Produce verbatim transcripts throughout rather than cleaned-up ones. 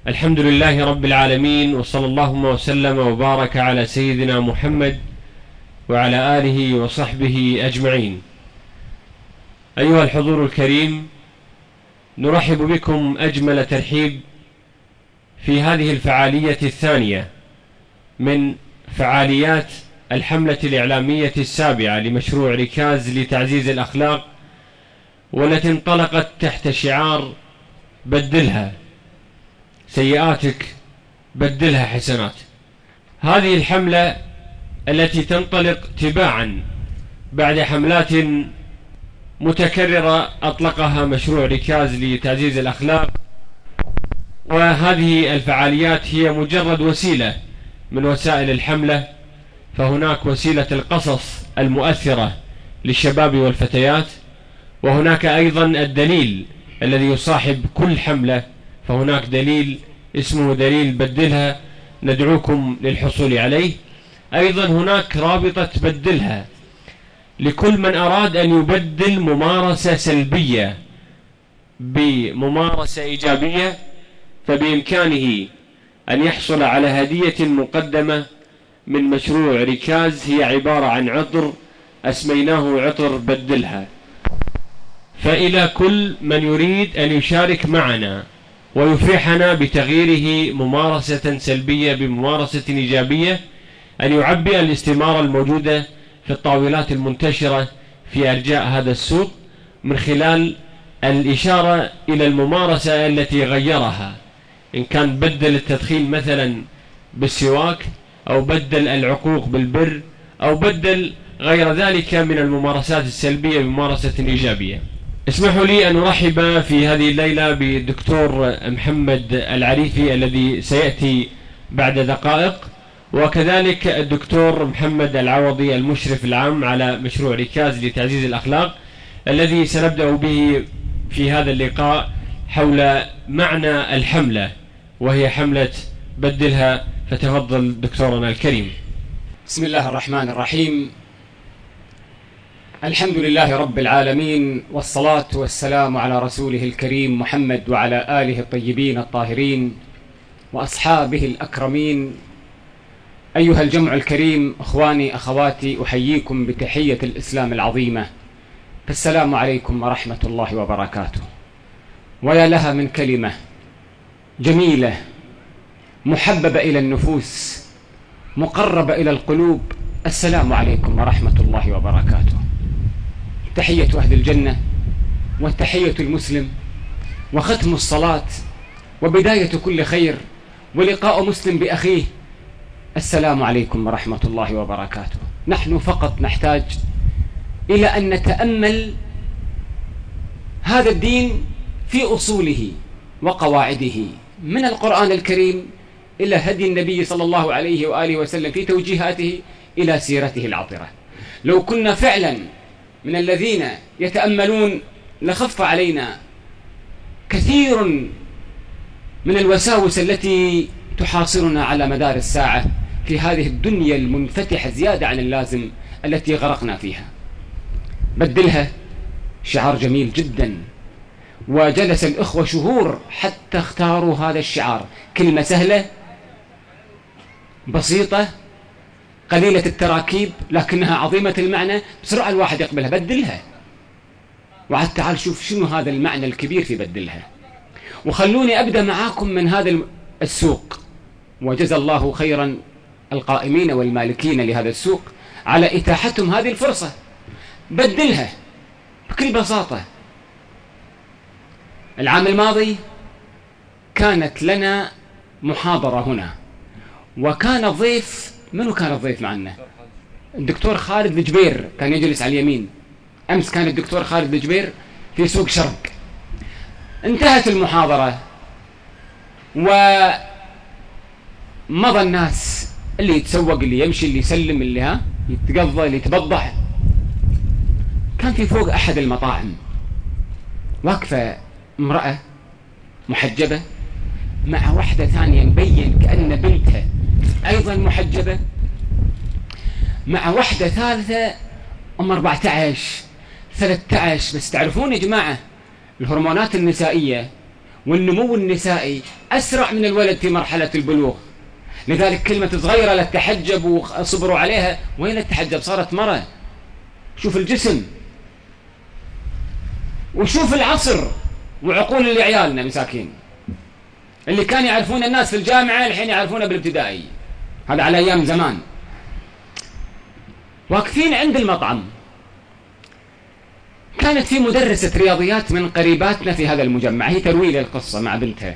الحمد لله رب العالمين، وصلى اللهم وسلم وبارك على سيدنا محمد وعلى آله وصحبه أجمعين. أيها الحضور الكريم، نرحب بكم أجمل ترحيب في هذه الفعالية الثانية من فعاليات الحملة الإعلامية السابعة لمشروع ركاز لتعزيز الأخلاق، والتي انطلقت تحت شعار بدلها سيئاتك بدلها حسنات. هذه الحملة التي تنطلق تباعا بعد حملات متكررة أطلقها مشروع ركاز لتعزيز الأخلاق، وهذه الفعاليات هي مجرد وسيلة من وسائل الحملة. فهناك وسيلة القصص المؤثرة للشباب والفتيات، وهناك أيضا الدليل الذي يصاحب كل حملة، فهناك دليل اسمه دليل بدلها ندعوكم للحصول عليه. أيضا هناك رابطة بدلها لكل من أراد أن يبدل ممارسة سلبية بممارسة إيجابية، فبإمكانه أن يحصل على هدية مقدمة من مشروع ركاز، هي عبارة عن عطر أسميناه عطر بدلها. فإلى كل من يريد أن يشارك معنا ويفرحنا بتغييره ممارسة سلبية بممارسة إيجابية، أن يعبئ الاستمارة الموجودة في الطاولات المنتشرة في أرجاء هذا السوق من خلال الإشارة إلى الممارسة التي غيرها، إن كان بدل التدخين مثلا بالسواك، أو بدل العقوق بالبر، أو بدل غير ذلك من الممارسات السلبية بممارسة إيجابية. اسمحوا لي أن أرحب في هذه الليلة بالدكتور محمد العريفي الذي سيأتي بعد دقائق، وكذلك الدكتور محمد العوضي المشرف العام على مشروع ركاز لتعزيز الأخلاق، الذي سنبدأ به في هذا اللقاء حول معنى الحملة، وهي حملة بدلها. فتفضل دكتورنا الكريم. بسم الله الرحمن الرحيم. الحمد لله رب العالمين، والصلاة والسلام على رسوله الكريم محمد وعلى آله الطيبين الطاهرين وأصحابه الأكرمين. أيها الجمع الكريم، أخواني أخواتي، أحييكم بتحية الإسلام العظيمة، فالسلام عليكم ورحمة الله وبركاته. ويا لها من كلمة جميلة محببة إلى النفوس مقربة إلى القلوب، السلام عليكم ورحمة الله وبركاته. تحية أهل الجنة، والتحية المسلم، وختم الصلاة، وبداية كل خير، ولقاء مسلم بأخيه. السلام عليكم ورحمة الله وبركاته. نحن فقط نحتاج إلى أن نتأمل هذا الدين في أصوله وقواعده، من القرآن الكريم إلى هدي النبي صلى الله عليه وآله وسلم في توجيهاته إلى سيرته العطرة. لو كنا فعلا من الذين يتأملون لخف علينا كثير من الوساوس التي تحاصرنا على مدار الساعة في هذه الدنيا المنفتحة زيادة عن اللازم التي غرقنا فيها. بدلها شعار جميل جدا، وجلس الإخوة شهور حتى اختاروا هذا الشعار. كلمة سهلة بسيطة قليلة التراكيب، لكنها عظيمة المعنى، بسرعة الواحد يقبلها. بدلها. وعد تعال شوف شنو هذا المعنى الكبير في بدلها. وخلوني أبدأ معاكم من هذا السوق، وجزا الله خيرا القائمين والمالكين لهذا السوق على إتاحتهم هذه الفرصة. بدلها بكل بساطة. العام الماضي كانت لنا محاضرة هنا، وكان ضيف، منو كان الضيف معنا؟ الدكتور خالد الجبير كان يجلس على اليمين. أمس كان الدكتور خالد الجبير في سوق شرق. انتهت المحاضرة ومضى الناس، اللي يتسوق، اللي يمشي، اللي يسلم، اللي ها يتقضى، اللي يتبضع. كان في فوق أحد المطاعم واقفة امرأة محجبة مع واحدة ثانية مبين كأن بنتها أيضا محجبة، مع واحدة ثالثة أم أربعة عشر ثلاثة عشر. بس تعرفون يا جماعة الهرمونات النسائية والنمو النسائي أسرع من الولد في مرحلة البلوغ. لذلك كلمة صغيرة لا تحجب وصبروا عليها، وين التحجب؟ صارت مرة. شوف الجسم وشوف العصر وعقول اللي عيالنا مساكين اللي كانوا يعرفون الناس في الجامعة الحين يعرفونه بالابتدائي. هذا على أيام زمان. واقفين عند المطعم، كانت في مدرسة رياضيات من قريباتنا في هذا المجمع، هي تروي لي القصة مع بنتها.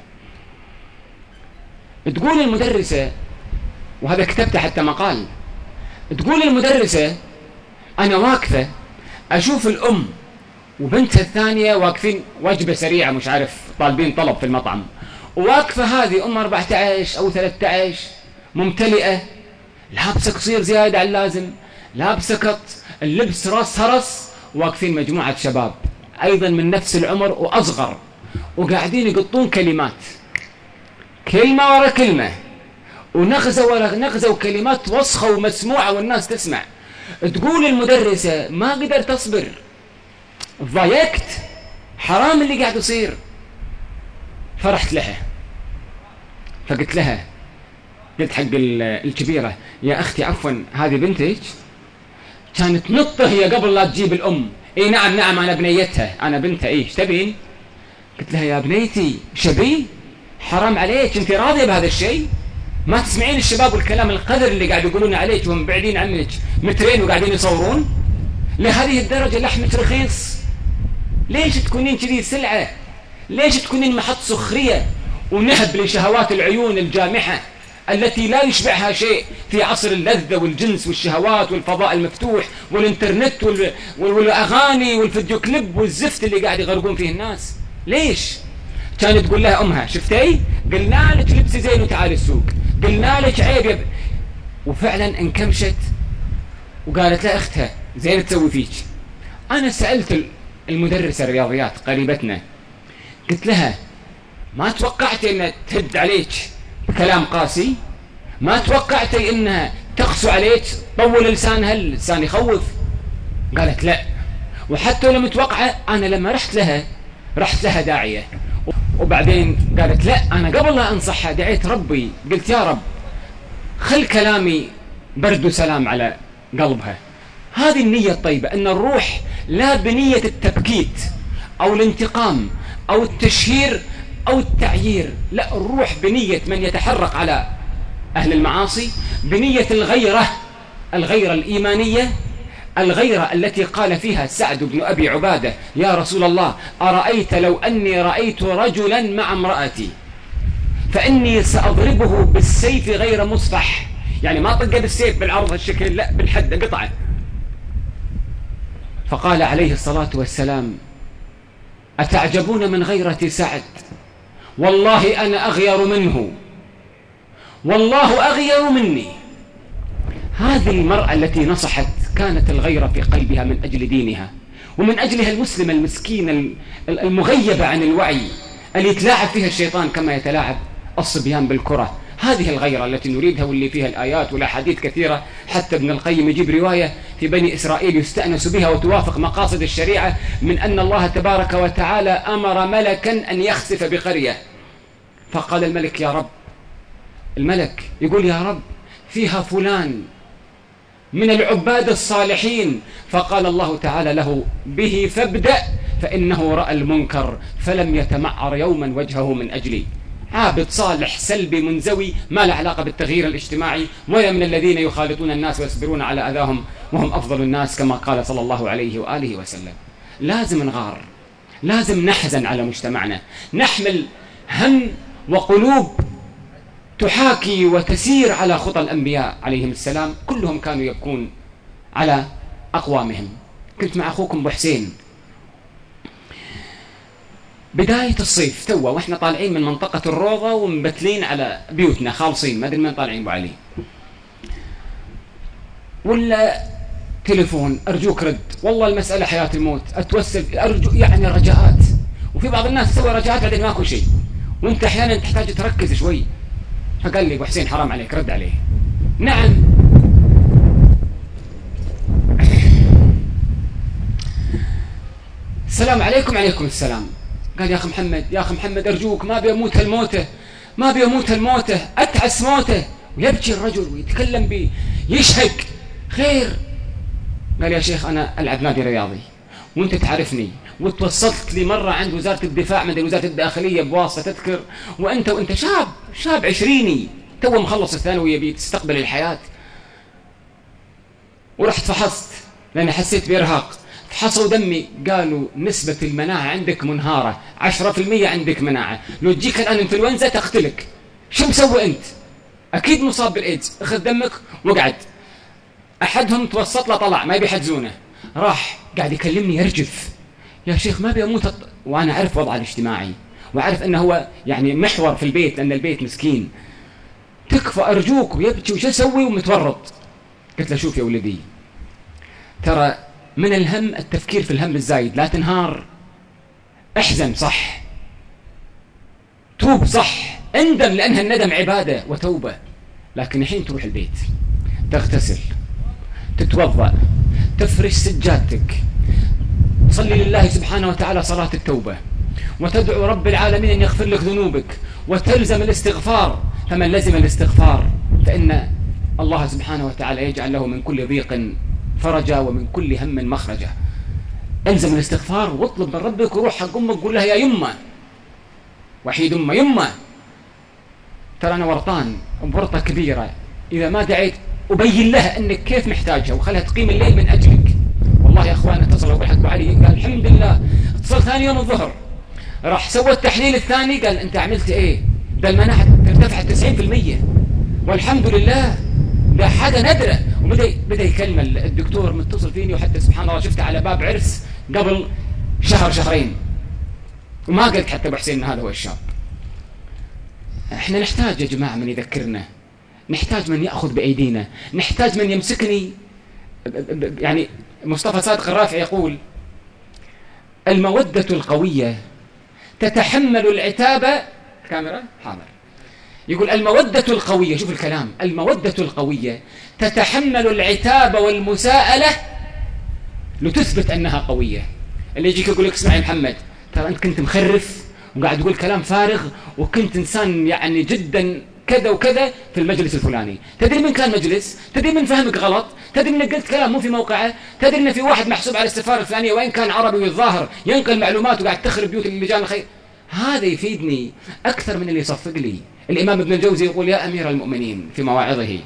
تقول المدرسة، وهذا كتبته حتى مقال، تقول المدرسة أنا واقفة أشوف الأم وبنتها الثانية واقفين وجبة سريعة مش عارف طالبين طلب في المطعم، وواقفة هذه أم أربعة عشر أو ثلاثة عشر ممتلئة، لابسة قصير زيادة عن اللازم، لابسة قط، اللبس راس هرس، واقفين مجموعة شباب أيضا من نفس العمر وأصغر، وقاعدين يقطون كلمات كلمة ورا كلمة، ونغزة ورا نغزة، وكلمات وسخة ومسموعة والناس تسمع. تقول المدرسة ما قدرت أصبر، ضايقت، حرام اللي قاعد يصير. فرحت لها فقلت لها، قلت حق الكبيرة يا أختي عفوا هذه بنتك كانت نطة هي قبل لا تجيب الأم. إيه نعم نعم أنا بنيتها أنا بنتها. إيه تبين؟ قلت لها يا بنيتي شبي حرام عليك، أنت راضية بهذا الشيء؟ ما تسمعين الشباب والكلام القذر اللي قاعد يقولون عليك وهم بعيدين عنك مترين وقاعدين يصورون؟ لهذه الدرجة لحمك رخيص؟ ليش تكونين كذي سلعة؟ ليش تكونين محط سخرية ونهب لشهوات العيون الجامحة التي لا يشبعها شيء في عصر اللذة والجنس والشهوات والفضاء المفتوح والإنترنت وال... والأغاني والفيديو كليب والزفت اللي قاعد يغرقون فيه الناس؟ ليش؟ كانت تقول لها أمها شفتي؟ قلنا لك لبسي زين وتعالي السوق، قلنا لك عيب يب... وفعلا انكمشت وقالت لها أختها زين تسوي فيك. أنا سألت المدرسة الرياضيات قريبتنا، قلت لها ما توقعتي أنها تهد عليك بكلام قاسي؟ ما توقعتي أنها تقسو عليك طول لسانها؟ اللسان يخوف. قالت لا، وحتى لو متوقعة أنا لما رحت لها رحت لها داعية. وبعدين قالت لا أنا قبل لا أنصحها دعيت ربي، قلت يا رب خل كلامي برد وسلام على قلبها. هذه النية الطيبة، أن الروح لا بنية التبكيت أو الانتقام أو التشهير أو التعيير، لا، الروح بنية من يتحرق على أهل المعاصي، بنية الغيرة، الغيرة الإيمانية، الغيرة التي قال فيها سعد بن أبي عبادة يا رسول الله أرأيت لو أني رأيت رجلا مع امرأتي فإني سأضربه بالسيف غير مصفح، يعني ما طقه بالسيف بالعرض هالشكل، لا بالحد قطعه. فقال عليه الصلاة والسلام أتعجبون من غيرة سعد؟ والله أنا أغير منه، والله أغير مني. هذه المرأة التي نصحت كانت الغيرة في قلبها من أجل دينها، ومن أجلها المسلمة المسكينة المغيبة عن الوعي اللي يتلاعب فيها الشيطان كما يتلاعب الصبيان بالكرة. هذه الغيرة التي نريدها واللي فيها الآيات والأحاديث كثيرة، حتى ابن القيم يجيب رواية في بني إسرائيل يستأنس بها وتوافق مقاصد الشريعة، من أن الله تبارك وتعالى أمر ملكا أن يخسف بقرية، فقال الملك يا رب، الملك يقول يا رب فيها فلان من العباد الصالحين، فقال الله تعالى له به فابدأ فإنه رأى المنكر فلم يتمعر يوما وجهه من أجلي. عابد صالح سلبي منزوي ما له علاقة بالتغيير الاجتماعي، ولا من الذين يخالطون الناس ويصبرون على أذاهم وهم أفضل الناس كما قال صلى الله عليه وآله وسلم. لازم نغار، لازم نحزن على مجتمعنا، نحمل هم وقلوب تحاكي وتسير على خطى الأنبياء عليهم السلام، كلهم كانوا يبكون على أقوامهم. كنت مع أخوكم أبو حسين بداية الصيف توا، وإحنا طالعين من منطقة الروضة ومبتلين على بيوتنا خالصين، ما أدري من طالعين أبو علي، ولا تليفون أرجوك رد، والله المسألة حياة الموت، أتوسل أرجو، يعني رجاءات. وفي بعض الناس تسوي رجاءات بعدين ماكو شيء، وأنت أحيانا تحتاج تركز شوي. فقال لي أبو حسين حرام عليك، رد عليه. نعم. السلام عليكم. عليكم السلام. قال يا أخي محمد يا أخي محمد أرجوك ما بيموت هالموتة ما بيموت هالموتة أتعس موته. ويبكي الرجل ويتكلم بي يشهق خير. قال يا شيخ أنا ألعب نادي رياضي وأنت تعرفني وتوسطت لي مرة عند وزارة الدفاع من وزارة الداخلية بواسطة تذكر، وأنت وأنت شاب شاب عشريني تو مخلص الثانوية بتستقبل الحياة. ورحت فحصت لأن حسيت بإرهاق، فحصوا دمي قالوا نسبة المناعة عندك منهارة، عشرة في المية عندك مناعة، لو تجيك الآن انفلونزا تقتلك. شو مسوي أنت؟ أكيد مصاب بالإيدز. أخذ دمك وقعد. أحدهم توسط له طلع ما يبي يحجزونه، راح قاعد يكلمني يرجف يا شيخ ما بيموت. وأنا أعرف وضعه الاجتماعي وأعرف أنه هو يعني محور في البيت لأن البيت مسكين. تكفى أرجوك. ويبكي وش أسوي ومتورط. قلت له شوف يا ولدي ترى من الهم التفكير في الهم الزايد، لا تنهار، احزن صح، توب صح، اندم لأنها الندم عبادة وتوبة، لكن الحين تروح البيت تغتسل تتوضأ تفرش سجادتك تصلي لله سبحانه وتعالى صلاة التوبة وتدعو رب العالمين أن يغفر لك ذنوبك وتلزم الاستغفار. فمن لزم الاستغفار فإن الله سبحانه وتعالى يجعل له من كل ضيق فرجا ومن كل هم مخرجا. الزم الاستغفار واطلب من ربك وروح حق أمك قول لها يا يمه وحيد أمه يمه ترى أنا ورطان بورطة كبيرة، إذا ما دعيت أبين لها أنك كيف محتاجها وخلها تقيم الليل من أجلك. والله يا أخوان اتصل أبو الحق علي قال الحمد لله. اتصل ثاني يوم الظهر راح سوى التحليل الثاني قال أنت عملت إيه؟ ده المناعة ارتفعت تسعين في المية والحمد لله، ده حاجة نادرة. وبدأ بدأ يكلم الدكتور متصل فيني وحتى سبحان الله شفته على باب عرس قبل شهر شهرين وما قلت حتى أبو حسين هذا هو الشاب. احنا نحتاج يا جماعة من يذكرنا، نحتاج من يأخذ بأيدينا، نحتاج من يمسكني. يعني مصطفى صادق الرافع يقول المودة القوية تتحمل العتاب. كاميرا حاضر. يقول المودة القوية، شوف الكلام، المودة القوية تتحمل العتاب والمساءلة لتثبت أنها قوية. اللي يجيك يقول لك اسمع يا محمد ترى أنت كنت مخرف وقاعد تقول كلام فارغ وكنت إنسان يعني جدا كذا وكذا في المجلس الفلاني، تدري من كان مجلس؟ تدري من فهمك غلط؟ تدري انك قلت كلام مو في موقعه؟ تدري ان في واحد محسوب على السفاره الفلانيه وان كان عربي والظاهر ينقل معلومات وقاعد تخرب بيوت اللجان الخير؟ هذا يفيدني اكثر من اللي يصفق لي. الامام ابن الجوزي يقول يا امير المؤمنين في مواعظه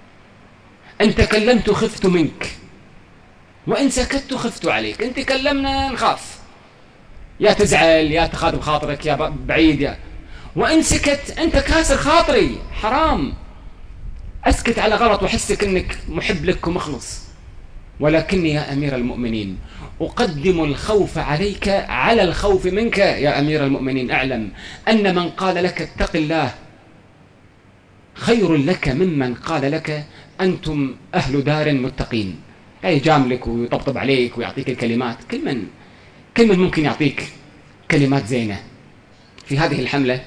ان تكلمت خفت منك وان سكت خفت عليك. ان تكلمنا نخاف يا تزعل يا تخاطب خاطرك يا بعيد يا، وإن سكت أنت كاسر خاطري حرام. أسكت على غلط وحسك أنك محب لك ومخلص. ولكني يا أمير المؤمنين أقدم الخوف عليك على الخوف منك. يا أمير المؤمنين أعلم أن من قال لك اتق الله خير لك ممن قال لك أنتم أهل دار متقين. أي جاملك ويطبطب عليك ويعطيك الكلمات. كل من كل من ممكن يعطيك كلمات زينة. في هذه الحملة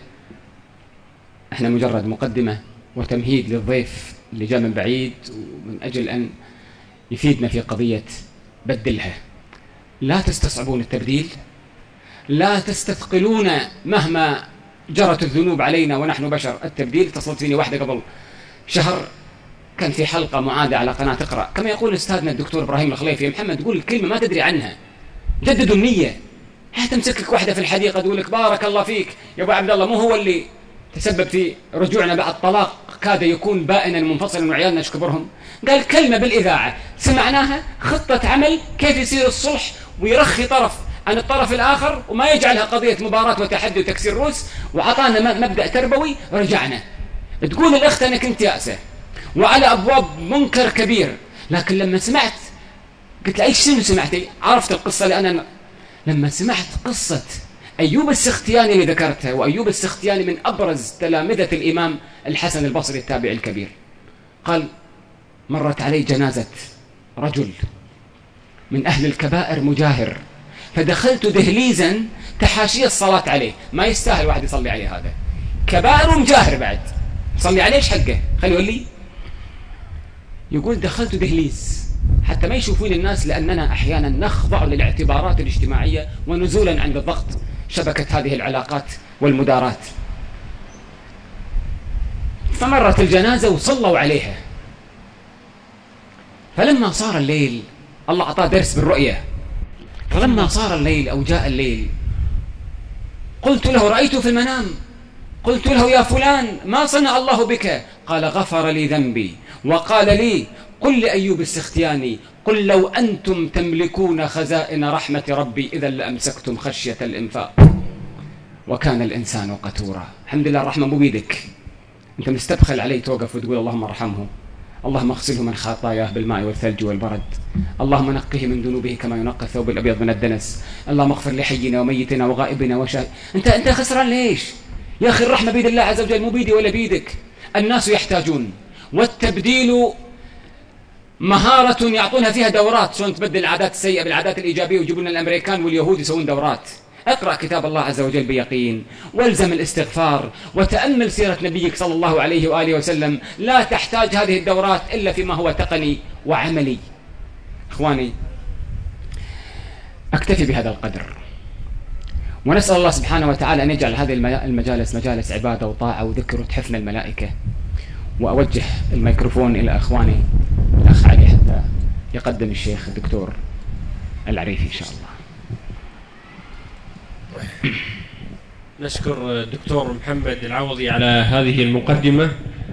احنا مجرد مقدمة وتمهيد للضيف اللي جاء من بعيد ومن أجل أن يفيدنا في قضية بدلها. لا تستصعبون التبديل، لا تستثقلون مهما جرت الذنوب علينا ونحن بشر. التبديل اتصلت فيني واحدة قبل شهر كان في حلقة معادة على قناة اقرأ كما يقول أستاذنا الدكتور إبراهيم الخليفي محمد تقول الكلمة ما تدري عنها، جددوا النية. هتمسك لك واحدة في الحديقة تقول لك بارك الله فيك يا أبو عبد الله، مو هو اللي تسبب في رجوعنا بعد طلاق كاد يكون بائنا منفصلا وعيالنا اشكبرهم؟ قال كلمة بالإذاعة سمعناها، خطة عمل كيف يصير الصلح ويرخي طرف عن الطرف الآخر وما يجعلها قضية مباراة وتحدي وتكسير روس، وعطانا مبدأ تربوي. رجعنا تقول الأخت أنا كنت يأسة وعلى أبواب منكر كبير، لكن لما سمعت قلت لأي شنو سمعتي؟ عرفت القصة لأن لما سمعت قصة أيوب السختياني اللي ذكرتها، وأيوب السختياني من أبرز تلامذة الإمام الحسن البصري التابع الكبير، قال مرت علي جنازة رجل من أهل الكبائر مجاهر فدخلت دهليزا تحاشي الصلاة عليه. ما يستاهل واحد يصلي عليه، هذا كبائر ومجاهر بعد، صلي عليه ايش حقه؟ خليه يقول لي. يقول دخلت دهليز حتى ما يشوفون الناس لأننا أحيانا نخضع للاعتبارات الاجتماعية ونزولا عند الضغط شبكة هذه العلاقات والمدارات. فمرت الجنازة وصلوا عليها، فلما صار الليل الله أعطاه درس بالرؤية، فلما صار الليل أو جاء الليل قلت له رأيت في المنام، قلت له يا فلان ما صنع الله بك؟ قال غفر لي ذنبي وقال لي قل لأيوب السختياني قل لو أنتم تملكون خزائن رحمة ربي إذا لأمسكتم خشية الإنفاق وكان الإنسان قتورا. الحمد لله الرحمة مو بيدك، أنت مستبخل عليه توقف وتقول اللهم ارحمه، اللهم اغسله من خطاياه بالماء والثلج والبرد، اللهم نقه من ذنوبه كما ينقى الثوب الأبيض من الدنس، اللهم اغفر لحينا وميتنا وغائبنا وشاهد. أنت أنت خسران ليش يا أخي؟ الرحمة بيد الله عز وجل مو بيدي ولا بيدك. الناس يحتاجون، والتبديل مهارة يعطونها فيها دورات، شلون تبدل العادات السيئة بالعادات الإيجابية، ويجيبون لنا الأمريكان واليهود يسوون دورات. اقرأ كتاب الله عز وجل بيقين، والزم الاستغفار، وتأمل سيرة نبيك صلى الله عليه وآله وسلم. لا تحتاج هذه الدورات إلا فيما هو تقني وعملي. إخواني أكتفي بهذا القدر، ونسأل الله سبحانه وتعالى أن يجعل هذه المجالس مجالس عبادة وطاعة وذكر وتحفنا الملائكة. وأوجه الميكروفون إلى أخواني الأخ علي حتى يقدم الشيخ الدكتور العريفي إن شاء الله. نشكر الدكتور محمد العوضي على هذه المقدمة،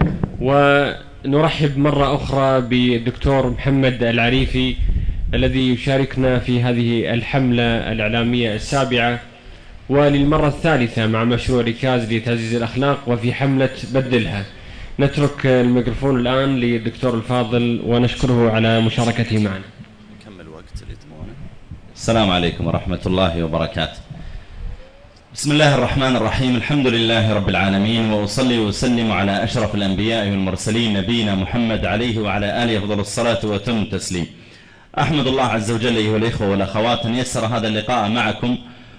ونرحب مرة أخرى بالدكتور محمد العريفي الذي يشاركنا في هذه الحملة الإعلامية السابعة وللمرة الثالثة مع مشروع ركاز لتعزيز الأخلاق وفي حملة بدلها. نترك الميكروفون الآن للدكتور الفاضل ونشكره على مشاركته معنا. نكمل وقت اللي تبغونه. السلام عليكم ورحمة الله وبركاته. بسم الله الرحمن الرحيم، الحمد لله رب العالمين، وأصلي وسلم على أشرف الأنبياء والمرسلين نبينا محمد عليه وعلى آله أفضل الصلاة وأتم التسليم. أحمد الله عز وجل أيها الإخوة والأخوات أن يسر هذا اللقاء معكم،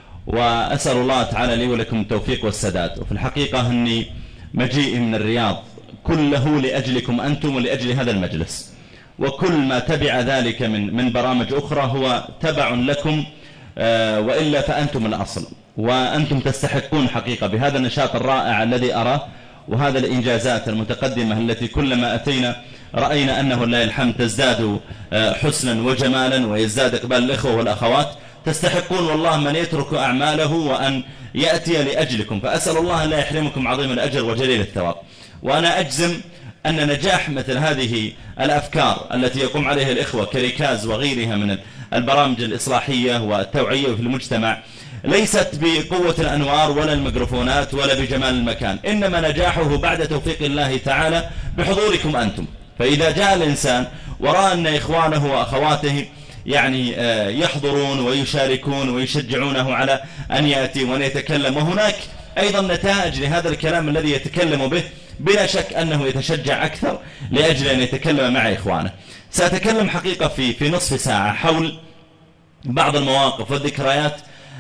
وأسأل الله تعالى لي ولكم التوفيق والسداد. وفي الحقيقة أني مجيئي من الرياض كله لأجلكم أنتم ولأجل هذا المجلس، وكل ما تبع ذلك من من برامج أخرى هو تبع لكم، آه وإلا فأنتم الأصل، وأنتم تستحقون حقيقة بهذا النشاط الرائع الذي أراه، وهذا الإنجازات المتقدمة التي كلما أتينا رأينا أنه لا الحمد تزداد آه حسنا وجمالا ويزداد إقبال الإخوة والأخوات. تستحقون والله من يترك أعماله وأن يأتي لأجلكم، فأسأل الله أن لا يحرمكم عظيم الأجر وجليل الثواب. وأنا أجزم أن نجاح مثل هذه الأفكار التي يقوم عليها الإخوة كركاز وغيرها من البرامج الإصلاحية والتوعية في المجتمع ليست بقوة الأنوار ولا الميكروفونات ولا بجمال المكان، إنما نجاحه بعد توفيق الله تعالى بحضوركم أنتم. فإذا جاء الإنسان ورأى أن إخوانه وأخواته يعني يحضرون ويشاركون ويشجعونه على أن يأتي وأن يتكلم، وهناك أيضا نتائج لهذا الكلام الذي يتكلم به، بلا شك أنه يتشجع أكثر لأجل أن يتكلم مع إخوانه. سأتكلم حقيقة في في نصف ساعة حول بعض المواقف والذكريات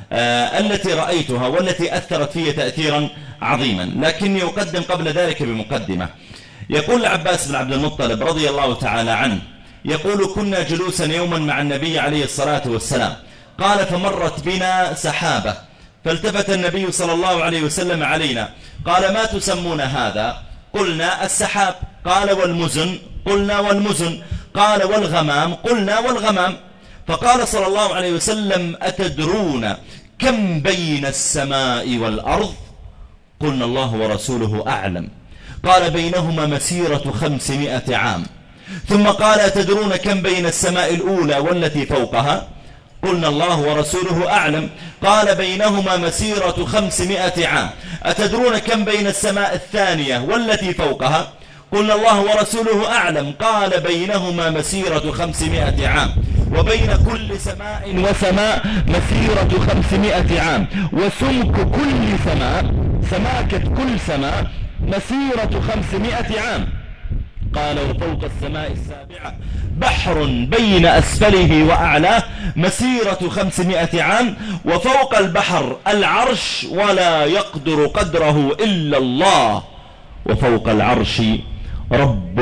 آه التي رأيتها والتي أثرت في تأثيرا عظيما، لكني أقدم قبل ذلك بمقدمة. يقول العباس بن عبد المطلب رضي الله تعالى عنه، يقول كنا جلوسا يوما مع النبي عليه الصلاة والسلام، قال فمرت بنا سحابة، فالتفت النبي صلى الله عليه وسلم علينا قال ما تسمون هذا؟ قلنا السحاب. قال والمزن؟ قلنا والمزن. قال والغمام؟ قلنا والغمام. فقال صلى الله عليه وسلم أتدرون كم بين السماء والأرض؟ قلنا الله ورسوله أعلم. قال بينهما مسيرة خمسمائة عام. ثم قال أتدرون كم بين السماء الأولى والتي فوقها؟ قلنا الله ورسوله أعلم. قال بينهما مسيرة خمسمائة عام. أتدرون كم بين السماء الثانية والتي فوقها؟ قلنا الله ورسوله أعلم. قال بينهما مسيرة خمسمائة عام، وبين كل سماء وسماء مسيرة خمسمائة عام، وسمك كل سماء، سماكة كل سماء مسيرة خمسمائة عام. قال وفوق السماء السابعة بحر بين أسفله وأعلاه مسيرة خمسمائة عام، وفوق البحر العرش ولا يقدر قدره إلا الله، وفوق العرش رب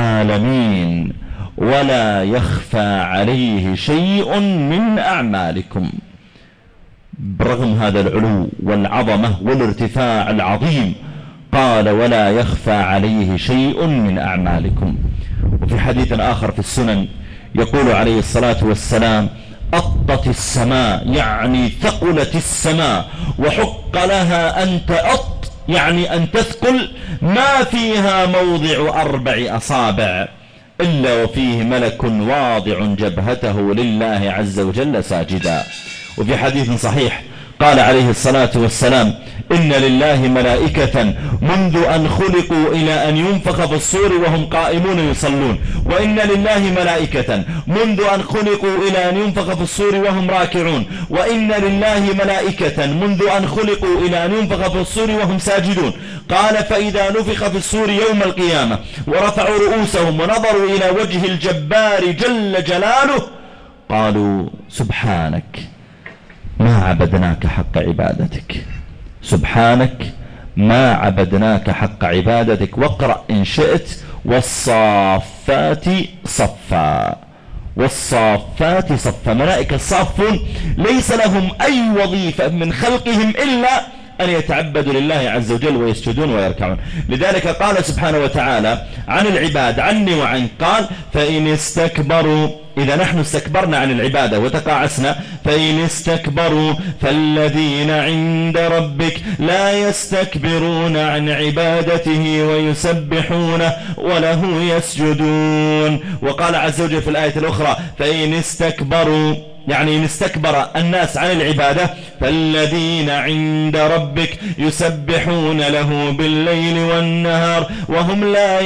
العالمين ولا يخفى عليه شيء من أعمالكم. برغم هذا العلو والعظمة والارتفاع العظيم قال ولا يخفى عليه شيء من أعمالكم. وفي حديث آخر في السنن يقول عليه الصلاة والسلام أطت السماء يعني ثقلت السماء وحق لها أن تأط يعني أن تثقل ما فيها موضع أربع أصابع إلا وفيه ملك واضع جبهته لله عز وجل ساجدا. وفي حديث صحيح قال عليه الصلاة والسلام إن لله ملائكة منذ أن خلقوا إلى أن ينفخ في الصور وهم قائمون يصلون، وإن لله ملائكة منذ أن خلقوا إلى أن ينفخ في الصور وهم راكعون، وإن لله ملائكة منذ أن خلقوا إلى أن ينفخ في الصور وهم ساجدون. قال فإذا نفخ في الصور يوم القيامة ورفعوا رؤوسهم ونظروا إلى وجه الجبار جل جلاله قالوا سبحانك ما عبدناك حق عبادتك، سبحانك ما عبدناك حق عبادتك. واقرأ إن شئت والصافات صفا، والصافات صفا. ملائكة الصافون ليس لهم أي وظيفة من خلقهم إلا أن يتعبدوا لله عز وجل ويسجدون ويركعون. لذلك قال سبحانه وتعالى عن العباد عني وعنك قال فإن استكبروا، إذا نحن استكبرنا عن العبادة وتقاعسنا، فإن استكبروا فالذين عند ربك لا يستكبرون عن عبادته ويسبحونه وله يسجدون. وقال عز وجل في الآية الأخرى فإن استكبروا يعني إن استكبر الناس عن العبادة فالذين عند ربك يسبحون له بالليل والنهار وهم لا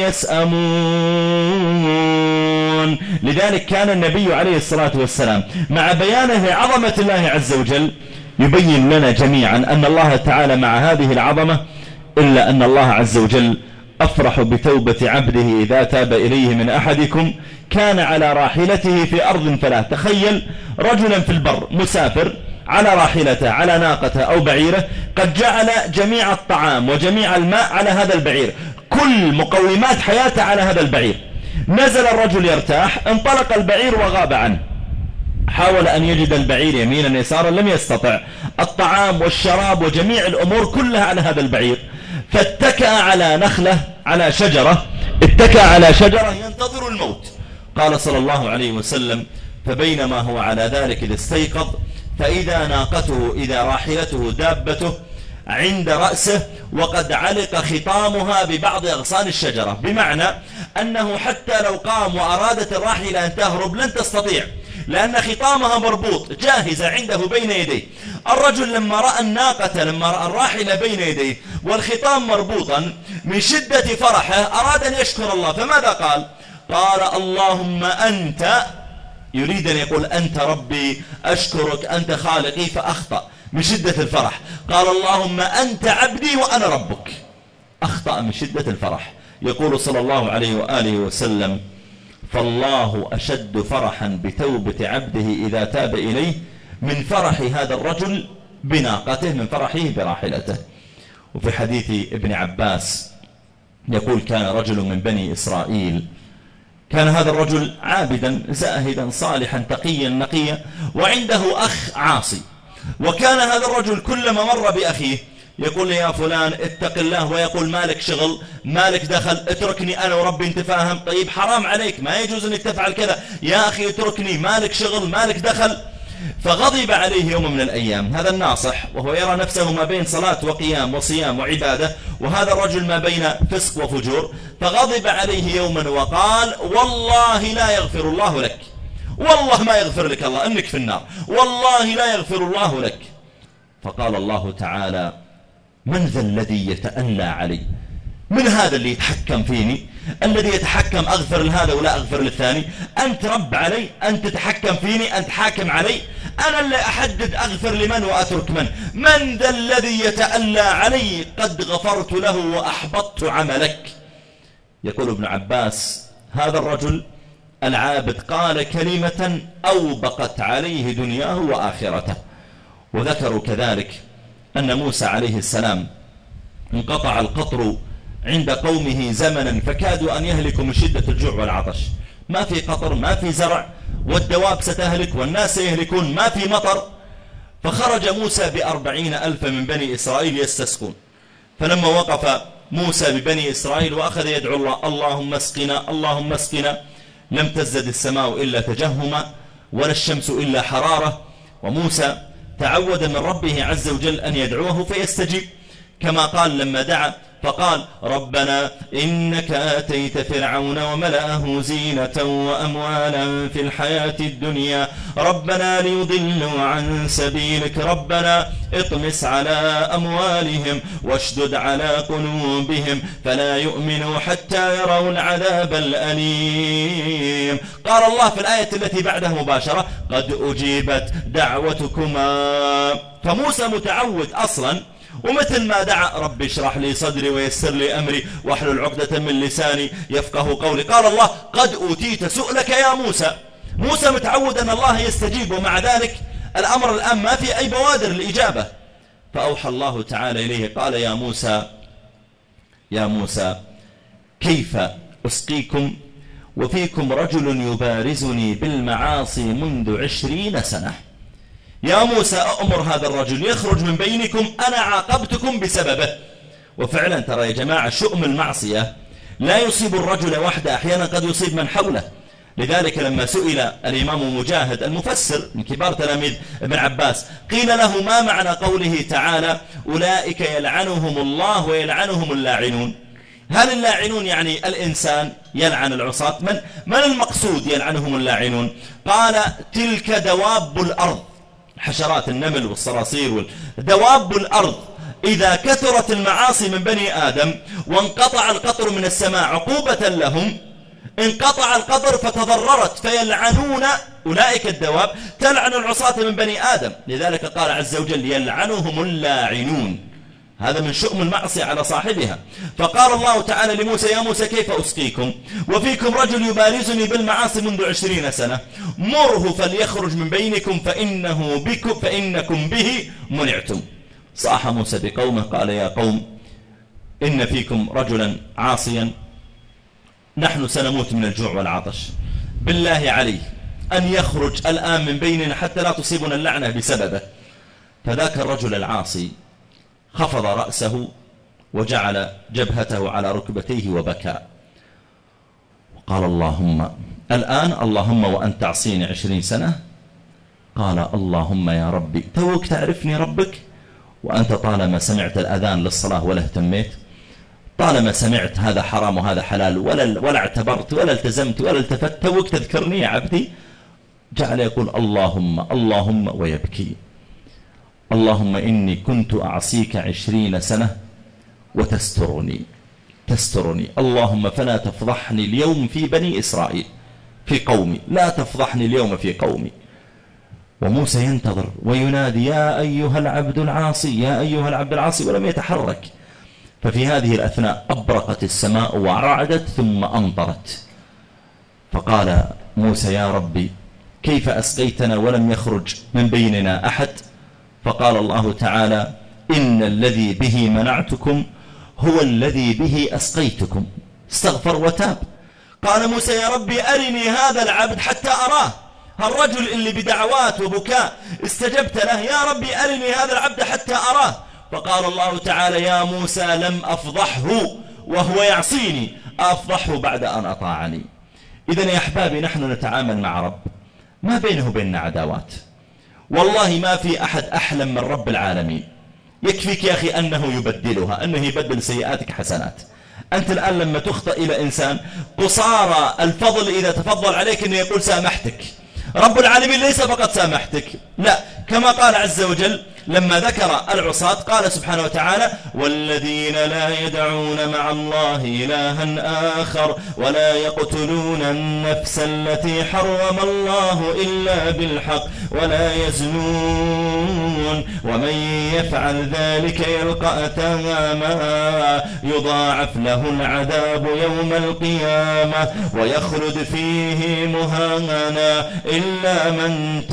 يسأمون. لذلك كان النبي عليه الصلاة والسلام مع بيانه عظمة الله عز وجل يبين لنا جميعا أن الله تعالى مع هذه العظمة إلا أن الله عز وجل أفرح بتوبة عبده إذا تاب إليه من أحدكم كان على راحلته في أرض فلا. تخيل رجلا في البر مسافر على راحلته على ناقته أو بعيره قد جعل جميع الطعام وجميع الماء على هذا البعير، كل مقومات حياته على هذا البعير. نزل الرجل يرتاح، انطلق البعير وغاب عنه، حاول أن يجد البعير يمينا يسارا لم يستطع، الطعام والشراب وجميع الأمور كلها على هذا البعير، فاتكأ على نخلة على شجرة، اتكأ على شجرة ينتظر الموت. قال صلى الله عليه وسلم فبينما هو على ذلك إذ استيقظ فإذا ناقته إذا راحلته دابته عند رأسه وقد علق خطامها ببعض أغصان الشجرة، بمعنى أنه حتى لو قام وأرادت الراحلة أن تهرب لن تستطيع لأن خطامها مربوط جاهزة عنده بين يديه. الرجل لما رأى الناقة لما رأى الراحلة بين يديه والخطام مربوطا من شدة فرحه أراد أن يشكر الله، فماذا قال؟ قال اللهم أنت، يريد أن يقول أنت ربي أشكرك أنت خالقي، فأخطأ من شدة الفرح، قال اللهم أنت عبدي وأنا ربك، أخطأ من شدة الفرح. يقول صلى الله عليه وآله وسلم فالله أشد فرحا بتوبة عبده إذا تاب إليه من فرح هذا الرجل بناقته، من فرحه براحلته. وفي حديث ابن عباس يقول كان رجل من بني إسرائيل، كان هذا الرجل عابدا زاهدا صالحا تقيا نقيا وعنده أخ عاصي، وكان هذا الرجل كلما مر بأخيه يقول لي يا فلان اتق الله، ويقول مالك شغل مالك دخل اتركني أنا وربي نتفاهم، طيب حرام عليك ما يجوز أنك تفعل كذا يا أخي اتركني مالك شغل مالك دخل. فغضب عليه يوم من الأيام هذا الناصح وهو يرى نفسه ما بين صلاة وقيام وصيام وعبادة، وهذا الرجل ما بين فسق وفجور، فغضب عليه يوما وقال والله لا يغفر الله لك، والله ما يغفر لك الله أنك في النار، والله لا يغفر الله لك. فقال الله تعالى من ذا الذي يتألى علي؟ من هذا اللي يتحكم فيني، الذي يتحكم أغفر لهذا ولا أغفر للثاني؟ أنت رب علي، أنت تتحكم فيني، أنت حاكم علي، أنا اللي أحدد أغفر لمن وأترك من. من ذا الذي يتألى علي؟ قد غفرت له وأحبطت عملك. يقول ابن عباس هذا الرجل العابد قال كلمة أوبقت عليه دنياه وآخرته. وذكروا كذلك أن موسى عليه السلام انقطع القطر عند قومه زمنا فكادوا أن يهلكوا من شدة الجوع والعطش، ما في قطر ما في زرع والدواب ستهلك والناس سيهلكون، ما في مطر، فخرج موسى بأربعين ألف من بني إسرائيل يستسقون. فلما وقف موسى ببني إسرائيل وأخذ يدعو الله اللهم اسقنا اللهم اسقنا لم تزدد السماء إلا تجهما ولا الشمس إلا حرارة، وموسى تعود من ربه عز وجل أن يدعوه فيستجيب، كما قال لما دعا فقال ربنا إنك آتيت فرعون وملأه زينة وأموالا في الحياة الدنيا ربنا ليضلوا عن سبيلك ربنا اطمس على أموالهم واشدد على قلوبهم فلا يؤمنوا حتى يروا العذاب الأليم. قال الله في الآية التي بعدها مباشرة قد أجيبت دعوتكما. فموسى متعود أصلا، ومثل ما دعا رب اشرح لي صدري ويسر لي أمري واحلل عقدة من لساني يفقه قولي، قال الله قد أوتيت سؤلك يا موسى. موسى متعود أن الله يستجيب، ومع ذلك الأمر الآن ما في أي بوادر الإجابة. فأوحى الله تعالى إليه قال يا موسى يا موسى كيف أسقيكم وفيكم رجل يبارزني بالمعاصي منذ عشرين سنة. يا موسى أمر هذا الرجل يخرج من بينكم أنا عاقبتكم بسببه. وفعلا ترى يا جماعة شؤم المعصية لا يصيب الرجل وحده، أحيانا قد يصيب من حوله. لذلك لما سئل الإمام مجاهد المفسر من كبار تلاميذ ابن عباس قيل له ما معنى قوله تعالى أولئك يلعنهم الله ويلعنهم اللاعنون؟ هل اللاعنون يعني الإنسان يلعن العصاة؟ من, من المقصود يلعنهم اللاعنون؟ قال تلك دواب الأرض، حشرات النمل والصراصير دواب الأرض، إذا كثرت المعاصي من بني آدم وانقطع القطر من السماء عقوبة لهم، انقطع القطر فتضررت فيلعنون أولئك الدواب تلعن العصاة من بني آدم. لذلك قال عز وجل يلعنهم اللاعنون، هذا من شؤم المعصية على صاحبها. فقال الله تعالى لموسى يا موسى كيف أسقيكم وفيكم رجل يبارزني بالمعاصي منذ عشرين سنة مره فليخرج من بينكم فإنه بكم فإنكم به منعتم. صاح موسى بقومه قال يا قوم إن فيكم رجلا عاصيا نحن سنموت من الجوع والعطش، بالله عليه أن يخرج الآن من بيننا حتى لا تصيبنا اللعنة بسببه. فذاك الرجل العاصي خفض رأسه وجعل جبهته على ركبتيه وبكى وقال اللهم الآن اللهم وأنت تعصيني عشرين سنة. قال اللهم يا ربي توك تعرفني ربك وأنت طالما سمعت الأذان للصلاة ولا اهتميت، طالما سمعت هذا حرام وهذا حلال ولا, ولا اعتبرت ولا التزمت ولا التفت، توك تذكرني يا عبدي. جعل يقول اللهم اللهم ويبكي اللهم إني كنت أعصيك عشرين سنة وتسترني تسترني اللهم فلا تفضحني اليوم في بني إسرائيل في قومي، لا تفضحني اليوم في قومي. وموسى ينتظر وينادي يا أيها العبد العاصي يا أيها العبد العاصي ولم يتحرك. ففي هذه الأثناء أبرقت السماء ورعدت ثم أمطرت. فقال موسى يا ربي كيف أسقيتنا ولم يخرج من بيننا أحد؟ فقال الله تعالى إن الذي به منعتكم هو الذي به أسقيتكم. استغفر وتاب. قال موسى يا ربي أرني هذا العبد حتى أراه، هالرجل اللي بدعوات وبكاء استجبت له، يا ربي أرني هذا العبد حتى أراه. فقال الله تعالى يا موسى لم أفضحه وهو يعصيني، أفضحه بعد أن أطاعني. إذن يا أحبابي نحن نتعامل مع رب ما بينه وبيننا عداوات، والله ما في أحد أحلم من رب العالمين. يكفيك يا أخي أنه يبدلها، أنه يبدل سيئاتك حسنات. أنت الآن لما تخطئ إلى إنسان قصارى الفضل إذا تفضل عليك أنه يقول سامحتك. رب العالمين ليس فقط سامحتك، لا، كما قال عز وجل لما ذكر العصاة قال سبحانه وتعالى والذين لا يدعون مع الله إلها آخر ولا يقتلون النفس التي حرم الله إلا بالحق ولا يزنون ومن يفعل ذلك يلقى أثاما يضاعف له العذاب يوم القيامة ويخلد فيه مهانا إلا من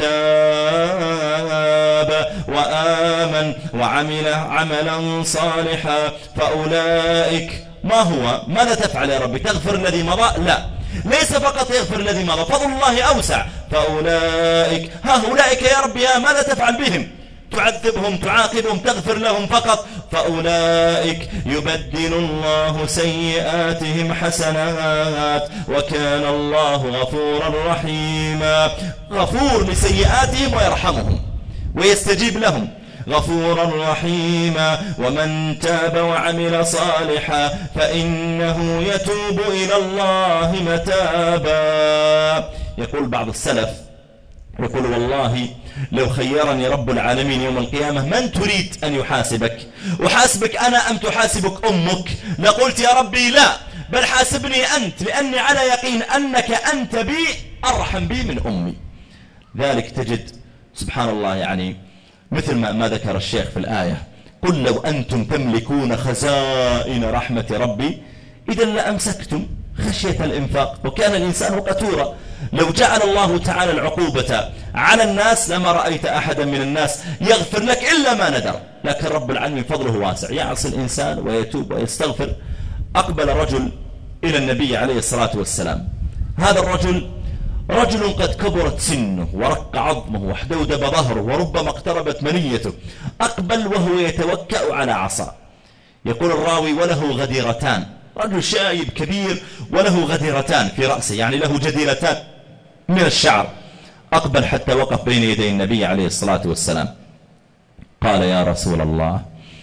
تاب وآمن وعمل عملا صالحا فأولئك. ما هو ماذا تفعل يا ربي؟ تغفر الذي مضى؟ لا، ليس فقط يغفر الذي مضى، فضل الله أوسع. فأولئك ها أولئك يا ربي ماذا تفعل بهم؟ تعذبهم تعاقبهم تغفر لهم فقط، فأولئك يبدل الله سيئاتهم حسنات وكان الله غفورا رحيما. غفور لسيئاتهم ويرحمهم ويستجيب لهم، غفورا رحيما. ومن تاب وعمل صالحا فإنه يتوب إلى الله متابا. يقول بعض السلف، يقول والله لو خيرني رب العالمين يوم القيامة من تريد أن يحاسبك، أحاسبك أنا أم تحاسبك أمك؟ لقلت يا ربي لا، بل حاسبني أنت، لأني على يقين أنك أنت بي أرحم بي من أمي. ذلك تجد سبحان الله يعني مثل ما, ما ذكر الشيخ في الآية، قل لو أنتم تملكون خزائن رحمة ربي إذا لأمسكتم خشية الإنفاق وكان الإنسان قتورا. لو جعل الله تعالى العقوبة على الناس لما رأيت أحدا من الناس يغفر لك إلا ما ندر، لكن رب العالمين فضله واسع، يعصي الإنسان ويتوب ويستغفر. أقبل رجل إلى النبي عليه الصلاة والسلام، هذا الرجل رجل قد كبرت سنه ورق عظمه واحدودب ظهره وربما اقتربت منيته، أقبل وهو يتوكأ على عصا. يقول الراوي وله غديرتان، رجل شايب كبير وله غديرتان في رأسه، يعني له جديلتان من الشعر. أقبل حتى وقف بين يدي النبي عليه الصلاة والسلام، قال يا رسول الله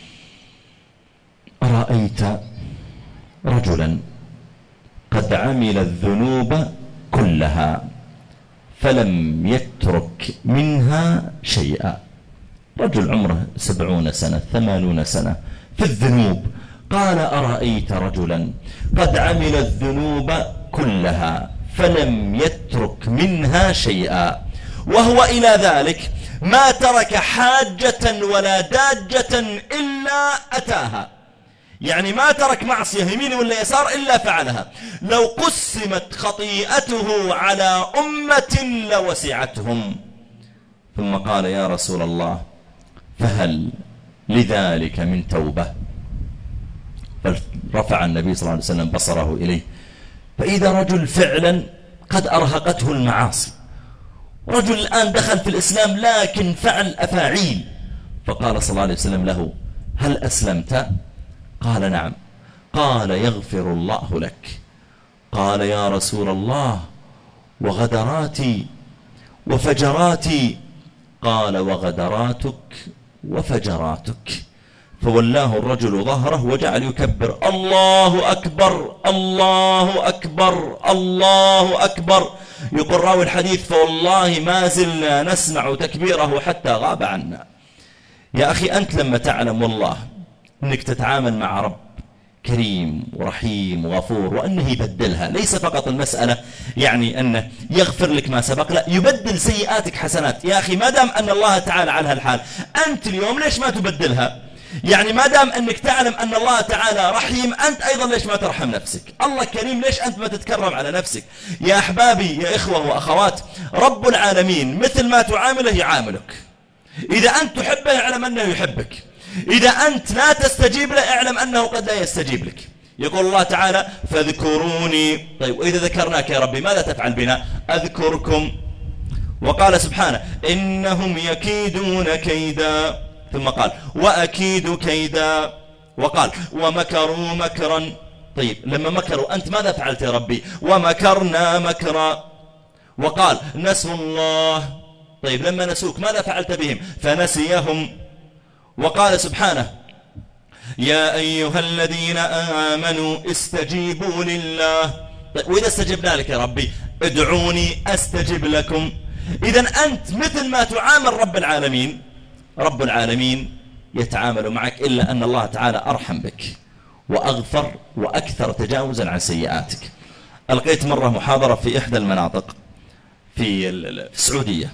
أرأيت رجلا قد عمل الذنوب كلها فلم يترك منها شيئا، رجل عمره سبعون سنة ثمانون سنة في الذنوب. قال أرأيت رجلا قد عمل الذنوب كلها فلم يترك منها شيئا وهو إلى ذلك ما ترك حاجة ولا داجة إلا أتاها، يعني ما ترك معصية يمين ولا يسار إلا فعلها. لو قسمت خطيئته على أمة لوسعتهم. ثم قال يا رسول الله فهل لذلك من توبة؟ فرفع النبي صلى الله عليه وسلم بصره إليه، فإذا رجل فعلا قد أرهقته المعاصي، رجل الآن دخل في الإسلام لكن فعل أفاعيل. فقال صلى الله عليه وسلم له هل أسلمت؟ قال نعم. قال يغفر الله لك. قال يا رسول الله وغدراتي وفجراتي؟ قال وغدراتك وفجراتك. فولاه الرجل ظهره وجعل يكبر الله أكبر الله أكبر الله أكبر. يقول راوي الحديث فوالله ما زلنا نسمع تكبيره حتى غاب عنا. يا أخي أنت لما تعلم والله أنك تتعامل مع رب كريم ورحيم وغفور وأنه يبدلها، ليس فقط المسألة يعني أنه يغفر لك ما سبق، لا يبدل سيئاتك حسنات. يا أخي ما دام أن الله تعالى على هالحال أنت اليوم ليش ما تبدلها؟ يعني ما دام أنك تعلم أن الله تعالى رحيم أنت أيضا ليش ما ترحم نفسك؟ الله كريم ليش أنت ما تتكرم على نفسك؟ يا أحبابي يا إخوة وأخوات، رب العالمين مثل ما تعامله يعاملك. إذا أنت تحبه اعلم أنه يحبك، إذا أنت لا تستجيب له اعلم أنه قد لا يستجيب لك. يقول الله تعالى فاذكروني. طيب وإذا ذكرناك يا ربي ماذا تفعل بنا؟ أذكركم. وقال سبحانه إنهم يكيدون كيدا، ثم قال وأكيد كيدا، وقال ومكروا مكرا. طيب لما مكروا أنت ماذا فعلت يا ربي؟ ومكرنا مكرا. وقال نسوا الله. طيب لما نسوك ماذا فعلت بهم؟ فنسيهم. وقال سبحانه يا أيها الذين آمنوا استجيبوا لله. طيب وإذا استجبنا لك يا ربي ادعوني أستجب لكم. إذن أنت مثل ما تعامل رب العالمين، رب العالمين يتعامل معك، إلا أن الله تعالى أرحم بك وأغفر وأكثر تجاوزا عن سيئاتك. ألقيت مرة محاضرة في إحدى المناطق في السعودية،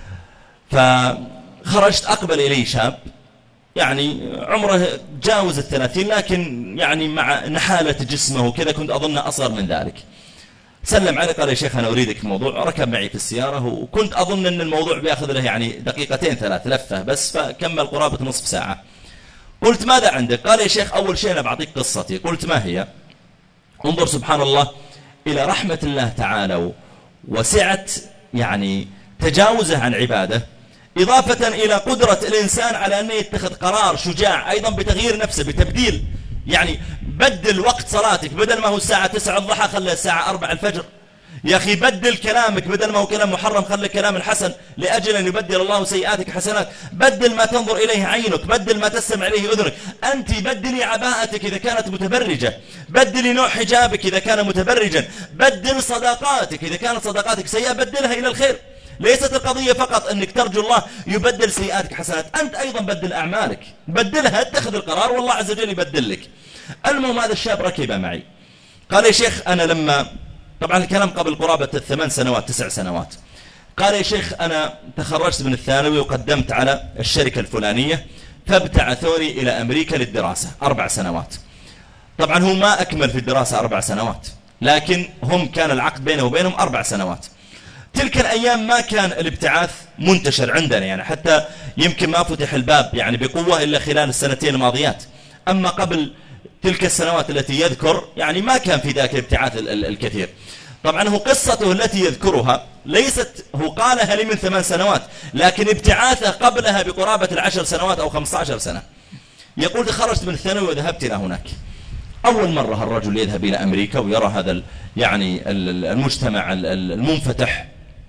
فخرجت أقبل إلي شاب يعني عمره جاوز الثلاثين لكن يعني مع نحالة جسمه وكذا كنت أظن أصغر من ذلك. سلم علي قال يا شيخ أنا أريدك الموضوع، ركب معي في السيارة وكنت أظن أن الموضوع بيأخذ له يعني دقيقتين ثلاث لفة بس، فكمل قرابة نصف ساعة. قلت ماذا عندك؟ قال يا شيخ أول شيء أنا بعطيك قصتي. قلت ما هي؟ انظر سبحان الله إلى رحمة الله تعالى وسعة يعني تجاوزه عن عباده. إضافة إلى قدرة الإنسان على أن يتخذ قرار شجاع أيضا بتغيير نفسه، بتبديل. يعني بدل وقت صلاتك، بدل ما هو الساعة تسعة الضحى خلى الساعة أربعة الفجر. يا أخي بدل كلامك، بدل ما هو كلام محرم خلى كلام الحسن، لأجل أن يبدل الله سيئاتك حسنات. بدل ما تنظر إليه عينك، بدل ما تستمع إليه أذنك. أنت بدلي عباءتك إذا كانت متبرجة، بدلي نوع حجابك إذا كان متبرجا، بدل صداقاتك إذا كانت صداقاتك سيئة بدلها إلى الخير. ليست القضية فقط أنك ترجو الله يبدل سيئاتك حسنات، أنت أيضا بدل أعمالك، بدلها، اتخذ القرار والله عز وجل يبدل لك. المهم هذا الشاب ركب معي قال يا شيخ أنا لما، طبعا الكلام قبل قرابة الثمان سنوات تسع سنوات، قال يا شيخ أنا تخرجت من الثانوي وقدمت على الشركة الفلانية فابتعثوني إلى أمريكا للدراسة أربع سنوات. طبعا هو ما أكمل في الدراسة أربع سنوات، لكن هم كان العقد بينه وبينهم أربع سنوات. تلك الأيام ما كان الابتعاث منتشر عندنا، يعني حتى يمكن ما فتح الباب يعني بقوة إلا خلال السنتين الماضيات. أما قبل تلك السنوات التي يذكر يعني ما كان في ذاك الابتعاث الكثير. طبعا هو قصته التي يذكرها ليست هو قالها لي من ثمان سنوات، لكن ابتعاثه قبلها بقرابة العشر سنوات أو خمسة عشر سنة. يقول تخرجت من الثانوي وذهبت إلى هناك. أول مرة الرجل يذهب إلى أمريكا ويرى هذا يعني المجتمع المنفتح.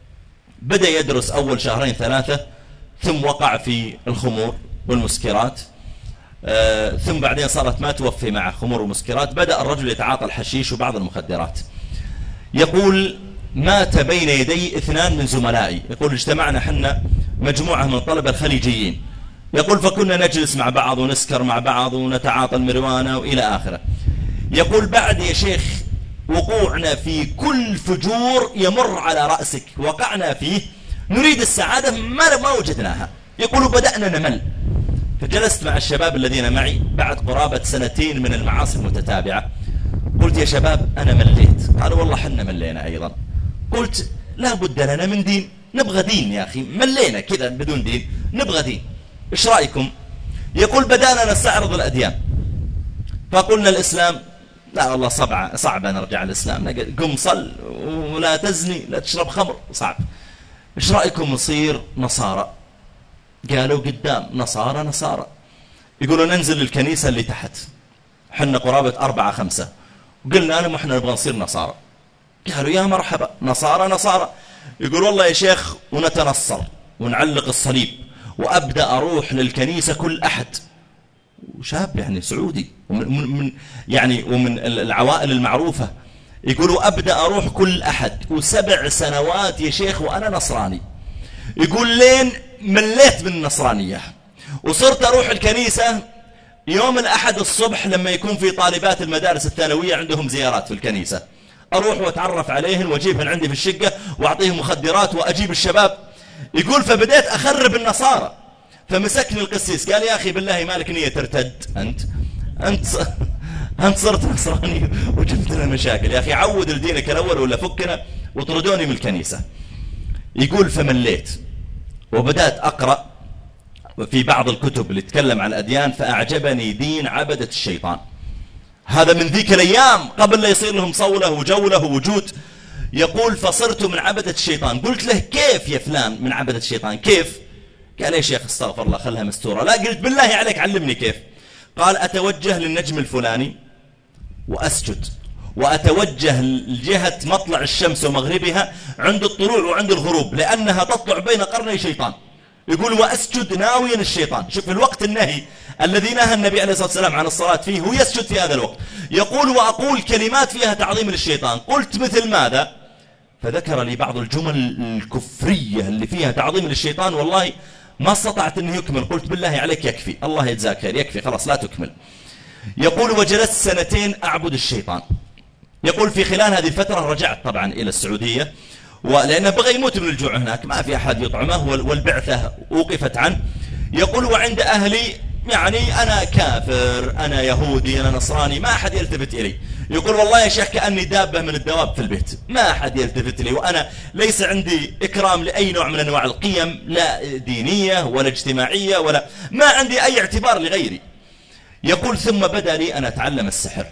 بدأ يدرس أول شهرين ثلاثة، ثم وقع في الخمور والمسكرات، آه ثم بعدين صارت ما توفي مع خمور ومسكرات. بدأ الرجل يتعاطى الحشيش وبعض المخدرات. يقول مات بين يدي اثنان من زملائي. يقول اجتمعنا حنا مجموعة من الطلبة الخليجيين، يقول فكنا نجلس مع بعض ونسكر مع بعض ونتعاطى المروانة وإلى آخره. يقول بعد يا شيخ وقوعنا في كل فجور يمر على رأسك وقعنا فيه، نريد السعادة ما ما وجدناها. يقول بدأنا نمل. فجلست مع الشباب الذين معي بعد قرابة سنتين من المعاصي المتتابعة، قلت يا شباب أنا مليت. قالوا والله حنا ملينا أيضا. قلت لا بد لنا من دين، نبغى دين يا أخي، ملينا كذا بدون دين، نبغى دين، إيش رأيكم؟ يقول بدأنا نستعرض الأديان، فقلنا الإسلام لا والله صعب صعب نرجع الإسلام، قم صل ولا تزني لا تشرب خمر، صعب. إيش رأيكم نصير نصارى؟ قالوا قدام نصارى نصارى. يقولوا ننزل للكنيسة اللي تحت، حنا قرابة أربعة خمسة، وقلنا أنا ما احنا نبغى نصير نصارى. قالوا يا مرحبا نصارى نصارى. يقول والله يا شيخ ونتنصر ونعلق الصليب، وأبدأ أروح للكنيسة كل أحد. وشاب يعني سعودي ومن من يعني ومن العوائل المعروفة. يقولوا أبدأ أروح كل أحد، وسبع سنوات يا شيخ وأنا نصراني. يقول لين مليت من النصرانية وصرت أروح الكنيسة يوم الأحد الصبح لما يكون في طالبات المدارس الثانوية عندهم زيارات في الكنيسة، أروح وأتعرف عليهن وأجيبهن عندي في الشقة وأعطيهم مخدرات وأجيب الشباب. يقول فبدأت أخرب النصارى. فمسكني القسيس قال يا أخي بالله مالك نية ترتد أنت أنت أنت صرت نصراني وجبت لنا مشاكل. يا أخي عود لدينك الأول ولا فكنا، وطردوني من الكنيسة. يقول فمليت وبدأت أقرأ في بعض الكتب اللي تتكلم عن الأديان، فأعجبني دين عبدة الشيطان. هذا من ذيك الأيام قبل لا يصير لهم صولة وجولة ووجود. يقول فصرت من عبدة الشيطان. قلت له كيف يا فلان من عبدة الشيطان كيف؟ قال يا شيخ استغفر الله خلها مستورة. لا قلت بالله عليك علمني كيف. قال أتوجه للنجم الفلاني وأسجد، وأتوجه لجهة مطلع الشمس ومغربها عند الطلوع وعند الغروب لأنها تطلع بين قرني شيطان. يقول وأسجد ناويا الشيطان. شوف الوقت النهي الذي نهى النبي عليه الصلاة والسلام عن الصلاة فيه هو يسجد في هذا الوقت. يقول وأقول كلمات فيها تعظيم للشيطان. قلت مثل ماذا؟ فذكر لي بعض الجمل الكفرية اللي فيها تعظيم للشيطان. والله ما استطعت أنه يكمل. قلت بالله عليك يكفي، الله يجزاك خير، يكفي خلاص لا تكمل. يقول وجلست سنتين أعبد الشيطان. يقول في خلال هذه الفترة رجعت طبعا إلى السعودية، ولأنه بغى يموت من الجوع هناك، ما في أحد يطعمه والبعثة وقفت عنه. يقول وعند أهلي يعني أنا كافر، أنا يهودي، أنا نصراني، ما أحد يلتفت إلي. يقول والله يا شيخ كأني دابة من الدواب في البيت، ما أحد يلتفت لي، وأنا ليس عندي إكرام لأي نوع من أنواع القيم، لا دينية ولا اجتماعية، ولا ما عندي أي اعتبار لغيري. يقول ثم بدأ لي أن أتعلم السحر،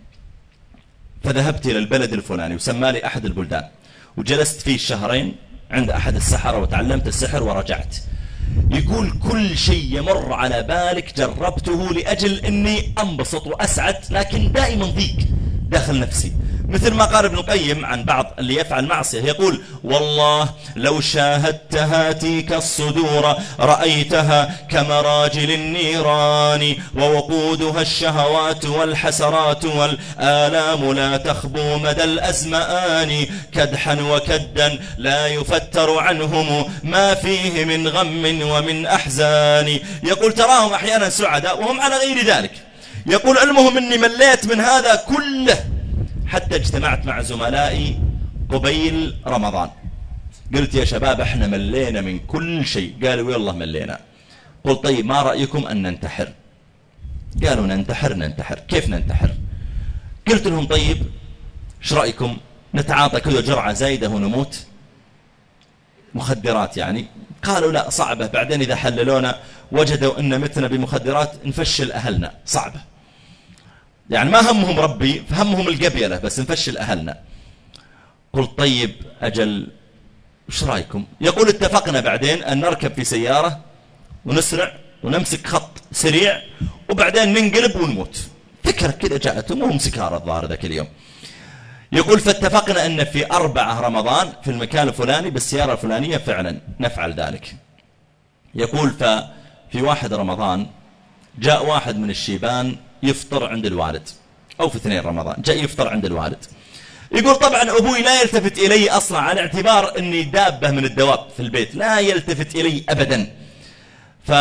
فذهبت إلى البلد الفلاني وسمى لي أحد البلدان، وجلست فيه شهرين عند أحد السحرة وتعلمت السحر ورجعت. يقول كل شيء يمر على بالك جربته لأجل أني أنبسط وأسعد، لكن دائما ضيق داخل نفسي. مثل ما قال ابن القيم عن بعض اللي يفعل معصية، يقول والله لو شاهدت هاتيك الصدور رأيتها كمراجل النيران ووقودها الشهوات والحسرات والآلام لا تخبو مدى الأزمان كدحا وكدا لا يفتر عنهم ما فيه من غم ومن أحزان. يقول تراهم أحيانا سعداء وهم على غير ذلك. يقول المهم أني مليت من هذا كله حتى اجتمعت مع زملائي قبيل رمضان، قلت يا شباب احنا ملينا من كل شيء. قالوا والله ملينا. قلت طيب ما رأيكم أن ننتحر؟ قالوا ننتحر ننتحر كيف ننتحر؟ قلت لهم طيب ايش رأيكم نتعاطى كذا جرعة زايدة ونموت، مخدرات يعني. قالوا لا صعبة، بعدين إذا حللونا وجدوا أن متنا بمخدرات نفشل أهلنا، صعبة. يعني ما همهم ربي، همهم القبيلة بس نفشل أهلنا. قلت طيب أجل وش رأيكم؟ يقول اتفقنا بعدين أن نركب في سيارة ونسرع ونمسك خط سريع وبعدين ننقلب ونموت. فكرة كذا جاءتهم وهم سكارى الظاهر ذاك اليوم. يقول فاتفقنا أن في أربعة رمضان في المكان الفلاني بالسيارة الفلانية فعلا نفعل ذلك. يقول ففي واحد رمضان جاء واحد من الشيبان يفطر عند الوالد، أو في اثنين رمضان جاء يفطر عند الوالد. يقول طبعا أبوي لا يلتفت إلي أصلا على اعتبار أني دابة من الدواب في البيت، لا يلتفت إلي أبدا. ف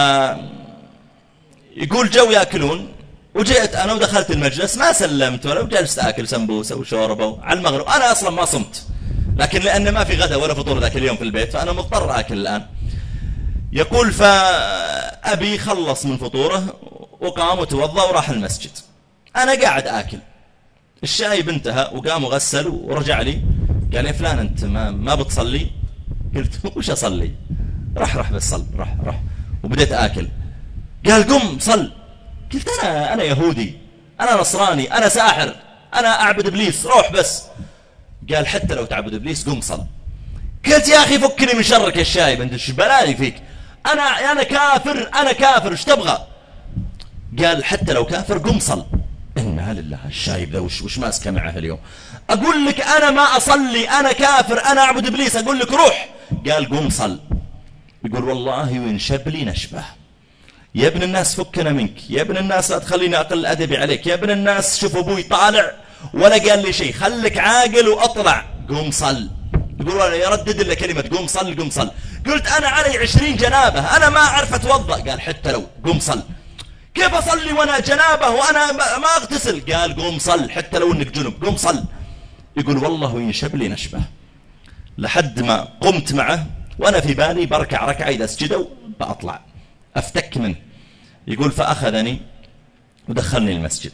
يقول جو يأكلون وجئت أنا ودخلت المجلس ما سلمت ولا وجلست أكل سمبوسة وشوربة على المغرب. أنا أصلا ما صمت، لكن لأن ما في غدا ولا فطور ذاك اليوم في البيت فأنا مضطر أكل الآن. يقول فأبي خلص من فطوره وقام وتوضأ وراح المسجد، أنا قاعد آكل. الشايب انتهى وقام وغسل ورجع لي قال يا فلان أنت ما, ما بتصلي؟ قلت وش أصلي؟ راح راح بس صل راح راح وبديت آكل. قال قم صل. قلت أنا أنا يهودي، أنا نصراني، أنا ساحر، أنا أعبد إبليس، روح بس. قال حتى لو تعبد إبليس قم صل. قلت يا أخي فكني من شرك يا الشايب، أنت ايش بلالي فيك؟ أنا أنا كافر أنا كافر ايش تبغى؟ قال حتى لو كافر قم صل. إنا لله الشايب ذا وش, وش ماسكه معه اليوم؟ أقول لك أنا ما أصلي، أنا كافر، أنا أعبد إبليس، أقول لك روح. قال قم صل. يقول والله وينشب لي نشبه. يا ابن الناس فكنا منك، يا ابن الناس لا تخليني أقل أدبي عليك، يا ابن الناس شوف أبوي طالع ولا قال لي شيء، خلك عاقل وأطلع قم صل. يقول أنا يردد إلا كلمة قم صل قم صل. قلت أنا علي عشرين جنابة أنا ما أعرف أتوضأ. قال حتى لو قم صل. كيف أصلي وأنا جنابة وأنا ما أغتسل؟ قال قم صل حتى لو أنك جنب قم صل. يقول والله ينشب لي نشبه لحد ما قمت معه وأنا في بالي بركع ركعة إذا أسجده بأطلع أفتك منه. يقول فأخذني ودخلني المسجد،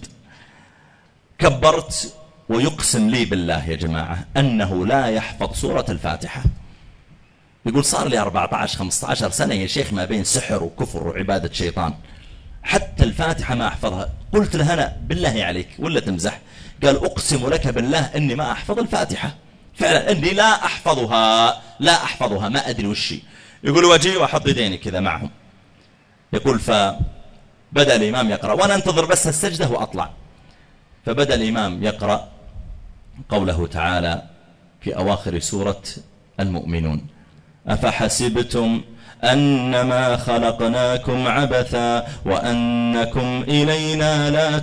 كبرت ويقسم لي بالله يا جماعة أنه لا يحفظ سورة الفاتحة. يقول صار لي أربعة عشر خمسة عشر سنة يا شيخ ما بين سحر وكفر وعبادة شيطان، حتى الفاتحة ما أحفظها. قلت له أنا بالله عليك ولا تمزح؟ قال أقسم لك بالله أني ما أحفظ الفاتحة، فعلا أني لا أحفظها لا أحفظها ما أدري وشي. يقول واجي وأحط يديني كذا معهم. يقول فبدأ الإمام يقرأ وأنا انتظر بس السجدة وأطلع. فبدأ الإمام يقرأ قوله تعالى في أواخر سورة المؤمنون أفحسبتم أنما خلقناكم عبثا وأنكم إلينا لا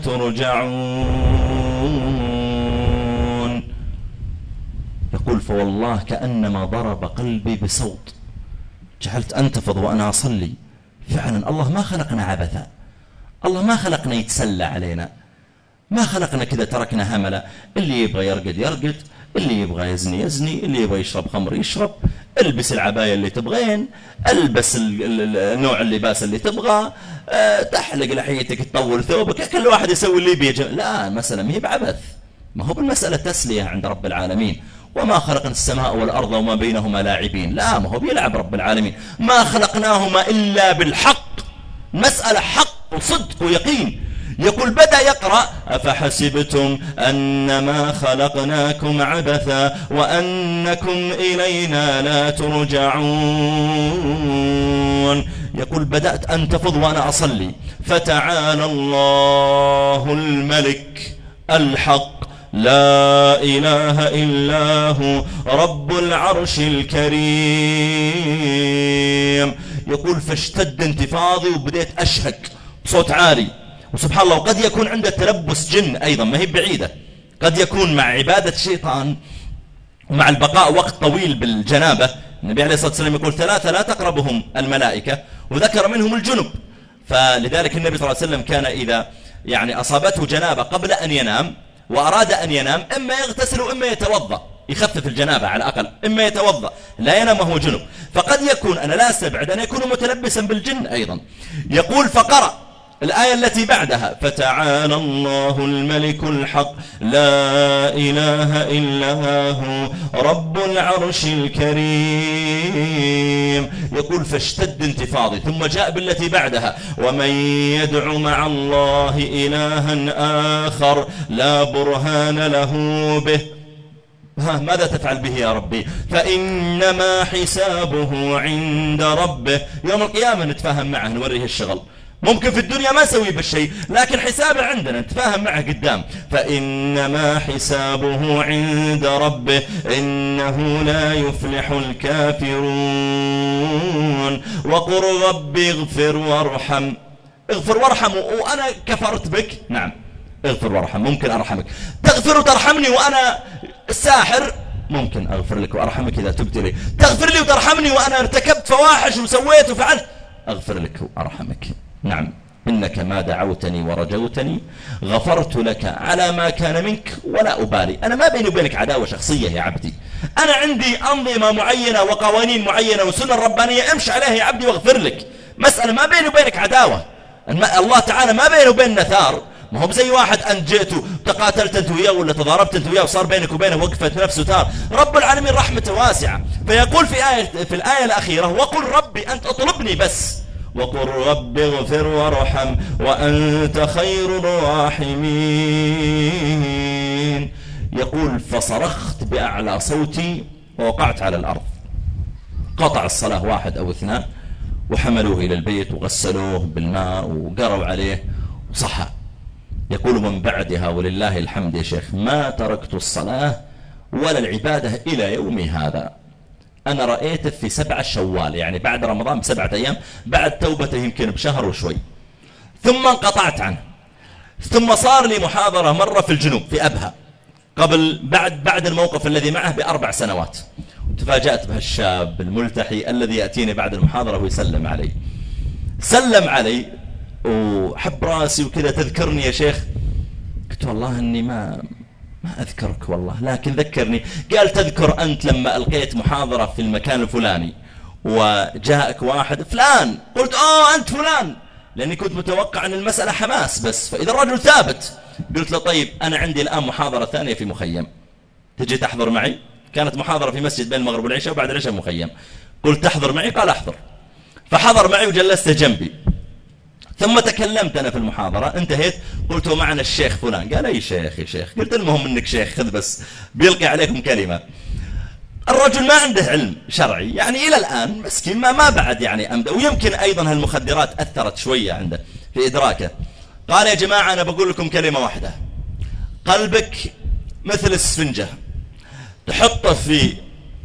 ترجعون. يقول فوالله كأنما ضرب قلبي بصوت، جعلت أنتفض وأنا أصلي. فعلا الله ما خلقنا عبثا، الله ما خلقنا يتسلى علينا، ما خلقنا كذا تركنا هملا. اللي يبغى يرقد يرقد، اللي يبغى يزني يزني، اللي يبغى يشرب خمر يشرب، البس العباية اللي تبغين، البس النوع اللباس اللي تبغى، أه تحلق لحيتك تطول ثوبك، كل واحد يسوي اللي بيجي. لا المسألة ما هي بعبث، ما هو بالمسألة تسلية عند رب العالمين. وما خلقنا السماء والأرض وما بينهما لاعبين، لا ما هو بيلعب رب العالمين، ما خلقناهما إلا بالحق. مسألة حق وصدق ويقين. يقول بدأ يقرأ أفحسبتم أنما خلقناكم عبثا وأنكم إلينا لا ترجعون. يقول بدأت أنتفض وأنا أصلي فتعالى الله الملك الحق لا إله إلا هو رب العرش الكريم. يقول فاشتد انتفاضي وبديت أشهق بصوت عالي. وسبحان الله وقد يكون عنده تلبس جن أيضا ما هي بعيدة، قد يكون مع عبادة الشيطان ومع البقاء وقت طويل بالجنابة. النبي عليه الصلاة والسلام يقول ثلاثة لا تقربهم الملائكة وذكر منهم الجنب، فلذلك النبي صلى الله عليه وسلم كان إذا يعني أصابته جنابة قبل أن ينام وأراد أن ينام إما يغتسل وإما يتوضأ يخفف الجنابة على الأقل، إما يتوضأ لا ينام وهو جنب. فقد يكون أنا لا أستبعد أن يكون متلبسا بالجن أيضا. يقول فقرأ الآية التي بعدها فتعالى الله الملك الحق لا إله إلا هو رب العرش الكريم. يقول فاشتد انتفاضي ثم جاء بالتي بعدها ومن يدع مع الله إلها آخر لا برهان له به ها ماذا تفعل به يا ربي فإنما حسابه عند ربه. يوم القيامة نتفاهم معه نوريه الشغل، ممكن في الدنيا ما سوي بالشيء لكن حسابه عندنا نتفاهم معه قدام. فإنما حسابه عند ربه إنه لا يفلح الكافرون. وقل رب اغفر وارحم. اغفر وارحم وأنا كفرت بك، نعم اغفر وارحم ممكن أرحمك. تغفر وترحمني وأنا الساحر ممكن أغفر لك وأرحمك إذا تبت لي. تغفر لي وترحمني وأنا ارتكبت فواحش وسويت وفعلت أغفر لك وأرحمك. نعم إنك ما دعوتني ورجوتني غفرت لك على ما كان منك ولا أبالي. أنا ما بيني وبينك عداوة شخصية يا عبدي، أنا عندي أنظمة معينة وقوانين معينة وسنن ربانية امشي عليها يا عبدي واغفر لك. مسألة ما بيني وبينك عداوة، الله تعالى ما بينه وبين نثار. ما هو بزي واحد أنت جئت تقاتلت أنت وياه ولا تضاربت أنت وياه وصار بينك وبينه وقفت نفسه تار. رب العالمين رحمته واسعة. فيقول في آية في الآية الأخيرة وقل ربي أنت اطلبني بس وقل رب اغفر وارحم وأنت خير الراحمين. يقول فصرخت بأعلى صوتي ووقعت على الأرض. قطع الصلاة واحد أو اثنان وحملوه إلى البيت وغسلوه بالماء وقروا عليه وصحى. يقول من بعدها ولله الحمد يا شيخ ما تركت الصلاة ولا العبادة إلى يومي هذا. أنا رأيته في سبعة شوال يعني بعد رمضان بسبعة أيام بعد توبته يمكن بشهر وشوي، ثم انقطعت عنه. ثم صار لي محاضرة مرة في الجنوب في أبها قبل بعد بعد الموقف الذي معه بأربع سنوات. تفاجأت بهالشاب الملتحي الذي يأتيني بعد المحاضرة ويسلم علي. سلم علي وحب راسي وكذا تذكرني يا شيخ؟ قلت والله أني ما ما أذكرك والله لكن ذكرني. قال تذكر أنت لما ألقيت محاضرة في المكان الفلاني وجاءك واحد فلان؟ قلت آه أنت فلان لأني كنت متوقع أن المسألة حماس بس، فإذا الرجل ثابت قلت له طيب أنا عندي الآن محاضرة ثانية في مخيم تجي تحضر معي؟ كانت محاضرة في مسجد بين المغرب والعشاء وبعد العشاء مخيم. قلت تحضر معي؟ قال أحضر. فحضر معي وجلسته جنبي. ثم تكلمت أنا في المحاضرة انتهيت قلت معنا الشيخ فلان. قال أي شيخ يا شيخ؟ قلت المهم أنك شيخ خذ بس بيلقي عليكم كلمة. الرجل ما عنده علم شرعي يعني إلى الآن مسكين ما ما بعد يعني أمده، ويمكن أيضا هالمخدرات أثرت شوية عنده في إدراكه. قال يا جماعة أنا بقول لكم كلمة واحدة، قلبك مثل السفنجة تحطه في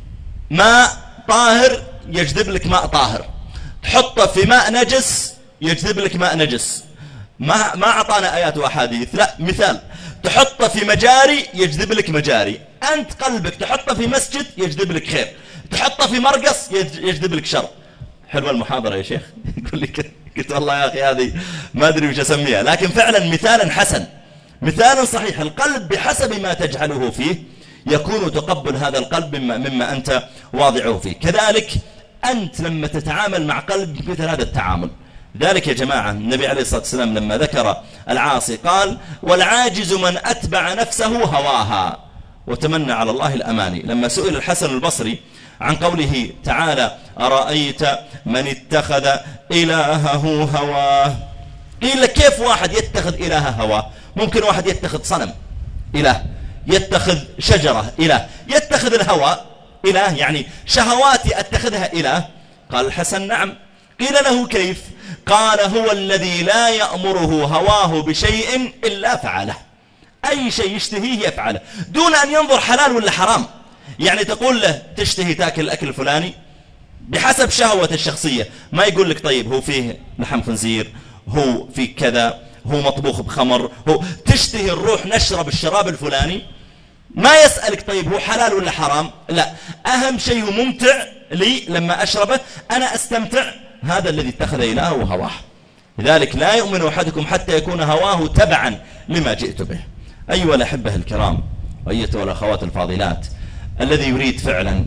ماء طاهر يجذب لك ماء طاهر، تحطه في ماء نجس يجذب لك ماء نجس. ما ما أعطانا آيات وأحاديث، لا مثال. تحطه في مجاري يجذب لك مجاري. أنت قلبك تحطه في مسجد يجذب لك خير، تحطه في مرقص يجذب لك شر. حلوة المحاضرة يا شيخ؟ يقول لي قلت والله يا أخي هذه ما أدري وش أسميها، لكن فعلا مثالا حسن مثالا صحيح. القلب بحسب ما تجعله فيه يكون تقبل هذا القلب مما, مما أنت واضعه فيه. كذلك أنت لما تتعامل مع قلب مثل هذا التعامل. ذلك يا جماعة النبي عليه الصلاة والسلام لما ذكر العاصي قال والعاجز من أتبع نفسه هواها وتمنى على الله الأماني. لما سئل الحسن البصري عن قوله تعالى أرأيت من اتخذ إلهه هواه قيل لك كيف واحد يتخذ إله هواه؟ ممكن واحد يتخذ صنم إله، يتخذ شجرة إله، يتخذ الهوى إله، يعني شهواتي أتخذها إله. قال الحسن نعم. قيل له كيف؟ قال هو الذي لا يأمره هواه بشيء إلا فعله، أي شيء يشتهيه يفعله دون أن ينظر حلال ولا حرام. يعني تقول له تشتهي تاكل الأكل الفلاني بحسب شهوة الشخصية، ما يقول لك طيب هو فيه لحم خنزير، هو فيه كذا، هو مطبوخ بخمر، هو تشتهي الروح نشرب الشراب الفلاني، ما يسألك طيب هو حلال ولا حرام، لا، أهم شيء هو ممتع لي لما أشربه أنا أستمتع، هذا الذي اتخذ إلهه وهواه. لذلك لا يؤمن أحدكم حتى يكون هواه تبعا لما جئت به. أيها الأحبة الكرام وأيتها الأخوات الفاضلات، الذي يريد فعلا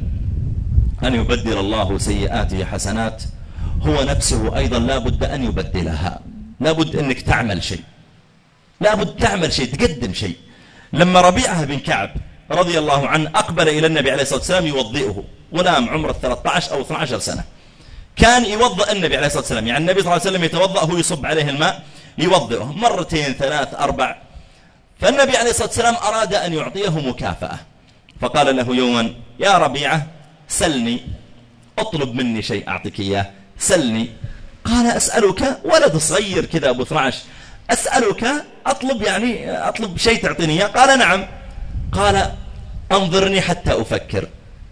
أن يبدل الله سيئاته حسنات هو نفسه أيضا لا بد أن يبدلها، لا بد أنك تعمل شيء، لا بد تعمل شيء، تقدم شيء. لما ربيعة بن كعب رضي الله عنه أقبل إلى النبي عليه الصلاة والسلام يوضئه، غلام عمره ثلاثة عشر أو اثني عشر سنة، كان يوضئ النبي عليه الصلاة والسلام، يعني النبي صلى الله عليه وسلم يتوضأ هو يصب عليه الماء يوضئه مرتين ثلاث أربع. فالنبي عليه الصلاة والسلام أراد أن يعطيه مكافأة، فقال له يوما يا ربيعة سلني، اطلب مني شيء أعطيك إياه، سلني. قال أسألك، ولد صغير كذا أبو اثني عشر، أسألك أطلب يعني أطلب شيء تعطيني إياه؟ قال نعم. قال أنظرني حتى أفكر.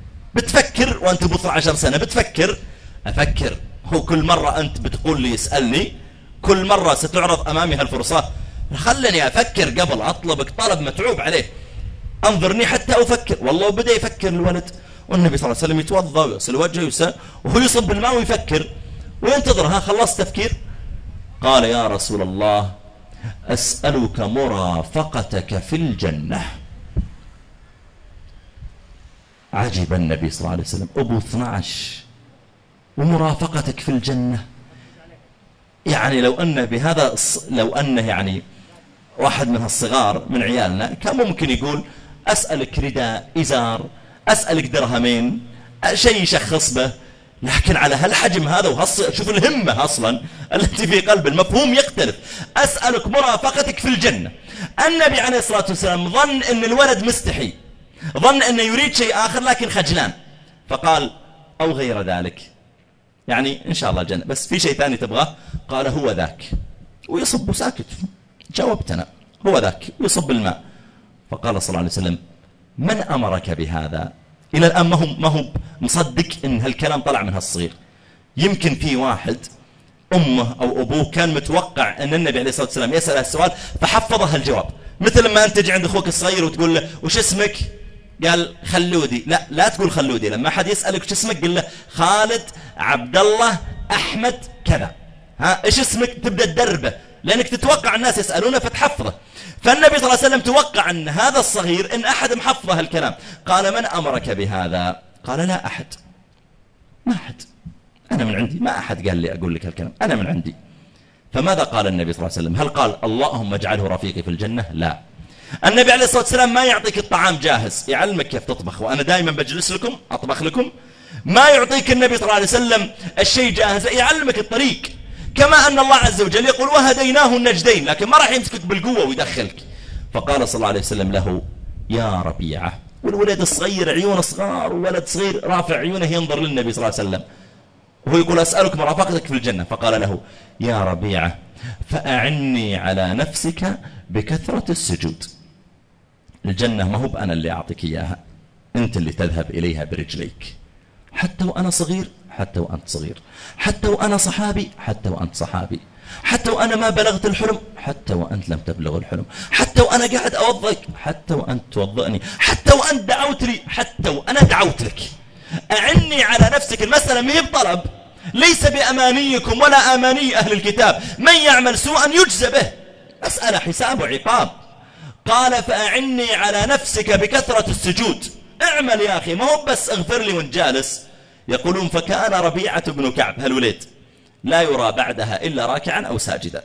بتفكر وأنت أبو اثني عشر سنة؟ بتفكر؟ أفكر. هو كل مرة أنت بتقول لي اسألني، كل مرة ستعرض أمامي هالفرصة، خلني أفكر قبل أطلبك طلب متعوب عليه. أنظرني حتى أفكر. والله بدأ يفكر الولد، والنبي صلى الله عليه وسلم يتوضأ ويغسل وجهه ويسأل وهو يصب الماء ويفكر وينتظر. ها خلص تفكير؟ قال يا رسول الله أسألك مرافقتك في الجنة. عجب النبي صلى الله عليه وسلم، أبو اثني عشر ومرافقتك في الجنة؟ يعني لو أنه بهذا لو أنه يعني واحد من الصغار من عيالنا كان ممكن يقول أسألك رداء إزار، أسألك درهمين، شيء يشخص به، لكن على هالحجم هذا وهص... شوف الهمة أصلا التي في قلب، المفهوم يختلف. أسألك مرافقتك في الجنة. النبي عليه الصلاة والسلام ظن أن الولد مستحي، ظن أنه يريد شيء آخر لكن خجلان، فقال أو غير ذلك، يعني إن شاء الله الجنة بس في شيء ثاني تبغاه؟ قال هو ذاك، ويصب ساكت. جاوبتنا هو ذاك، ويصب الماء. فقال صلى الله عليه وسلم من أمرك بهذا؟ إلى الآن ما هو ما هو مصدق إن هالكلام طلع من هالصغير. يمكن في واحد أمه أو أبوه كان متوقع أن النبي عليه الصلاة والسلام يسأل السؤال فحفظه الجواب، مثل لما أنت تجي عند أخوك الصغير وتقول له وش اسمك؟ قال خلودي. لا لا تقول خلودي، لما أحد يسألك وش اسمك قل له خالد عبد الله أحمد كذا. ها إيش اسمك؟ تبدأ تدربه لأنك تتوقع الناس يسألونه فتحفظه. فالنبي صلى الله عليه وسلم توقع أن هذا الصغير إن أحد محفظه الكلام. قال من أمرك بهذا؟ قال لا أحد، ما أحد، أنا من عندي، ما أحد قال لي أقول لك الكلام، أنا من عندي. فماذا قال النبي صلى الله عليه وسلم؟ هل قال اللهم اجعله رفيقي في الجنة؟ لا. النبي عليه الصلاة والسلام ما يعطيك الطعام جاهز، يعلمك كيف تطبخ، وأنا دائما بجلس لكم أطبخ لكم. ما يعطيك النبي صلى الله عليه وسلم الشيء جاهز، يعلمك الطريق. كما أن الله عز وجل يقول وهديناه النجدين، لكن ما راح يمسكك بالقوة ويدخلك. فقال صلى الله عليه وسلم له يا ربيعة، والولد الصغير عيونه صغار، وولد صغير رافع عيونه ينظر للنبي صلى الله عليه وسلم وهو يقول أسألك مرافقتك في الجنة. فقال له يا ربيعة فأعني على نفسك بكثرة السجود. الجنة ما هو بأنا اللي أعطيك إياها، أنت اللي تذهب إليها برجليك، حتى وأنا صغير، حتى وأنت صغير، حتى وأنا صحابي، حتى وأنت صحابي، حتى وأنا ما بلغت الحلم، حتى وأنت لم تبلغ الحلم، حتى وأنا قاعد أوضئك، حتى وأنت توضئني، حتى وأنت دعوت لي، حتى وأنا دعوت لك. أعني على نفسك. المسألة ما هي بطلب، ليس بأمانيكم ولا أماني أهل الكتاب، من يعمل سوءا يجزى به، مسألة حساب وعقاب. قال فأعني على نفسك بكثرة السجود. اعمل يا أخي، ما هو بس اغفر لي وانت جالس. يقولون فكان ربيعة بن كعب هالوليد لا يرى بعدها إلا راكعا أو ساجدا.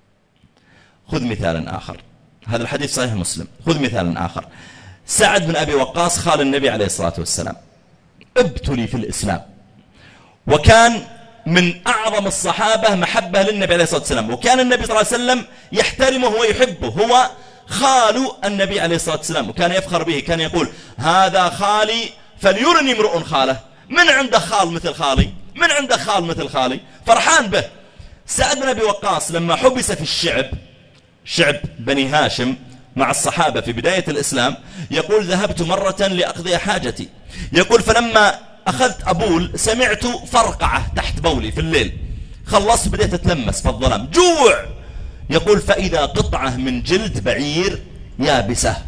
خذ مثالا آخر، هذا الحديث صحيح مسلم. خذ مثالا آخر، سعد بن أبي وقاص خال النبي عليه الصلاة والسلام ابتلي في الإسلام، وكان من أعظم الصحابة محبة للنبي عليه الصلاة والسلام، وكان النبي صلى الله عليه وسلم يحترمه ويحبه، هو خال النبي عليه الصلاة والسلام، وكان يفخر به، كان يقول هذا خالي فليرني امرؤ خاله. من عنده خال مثل خالي؟ من عنده خال مثل خالي؟ فرحان به. سعد بن أبي وقاص لما حبس في الشعب، شعب بني هاشم مع الصحابة في بداية الإسلام، يقول ذهبت مرة لأقضي حاجتي، يقول فلما أخذت أبول سمعت فرقعة تحت بولي في الليل، خلصت بديت أتلمس في الظلام، جوع، يقول فإذا قطعة من جلد بعير يابسة،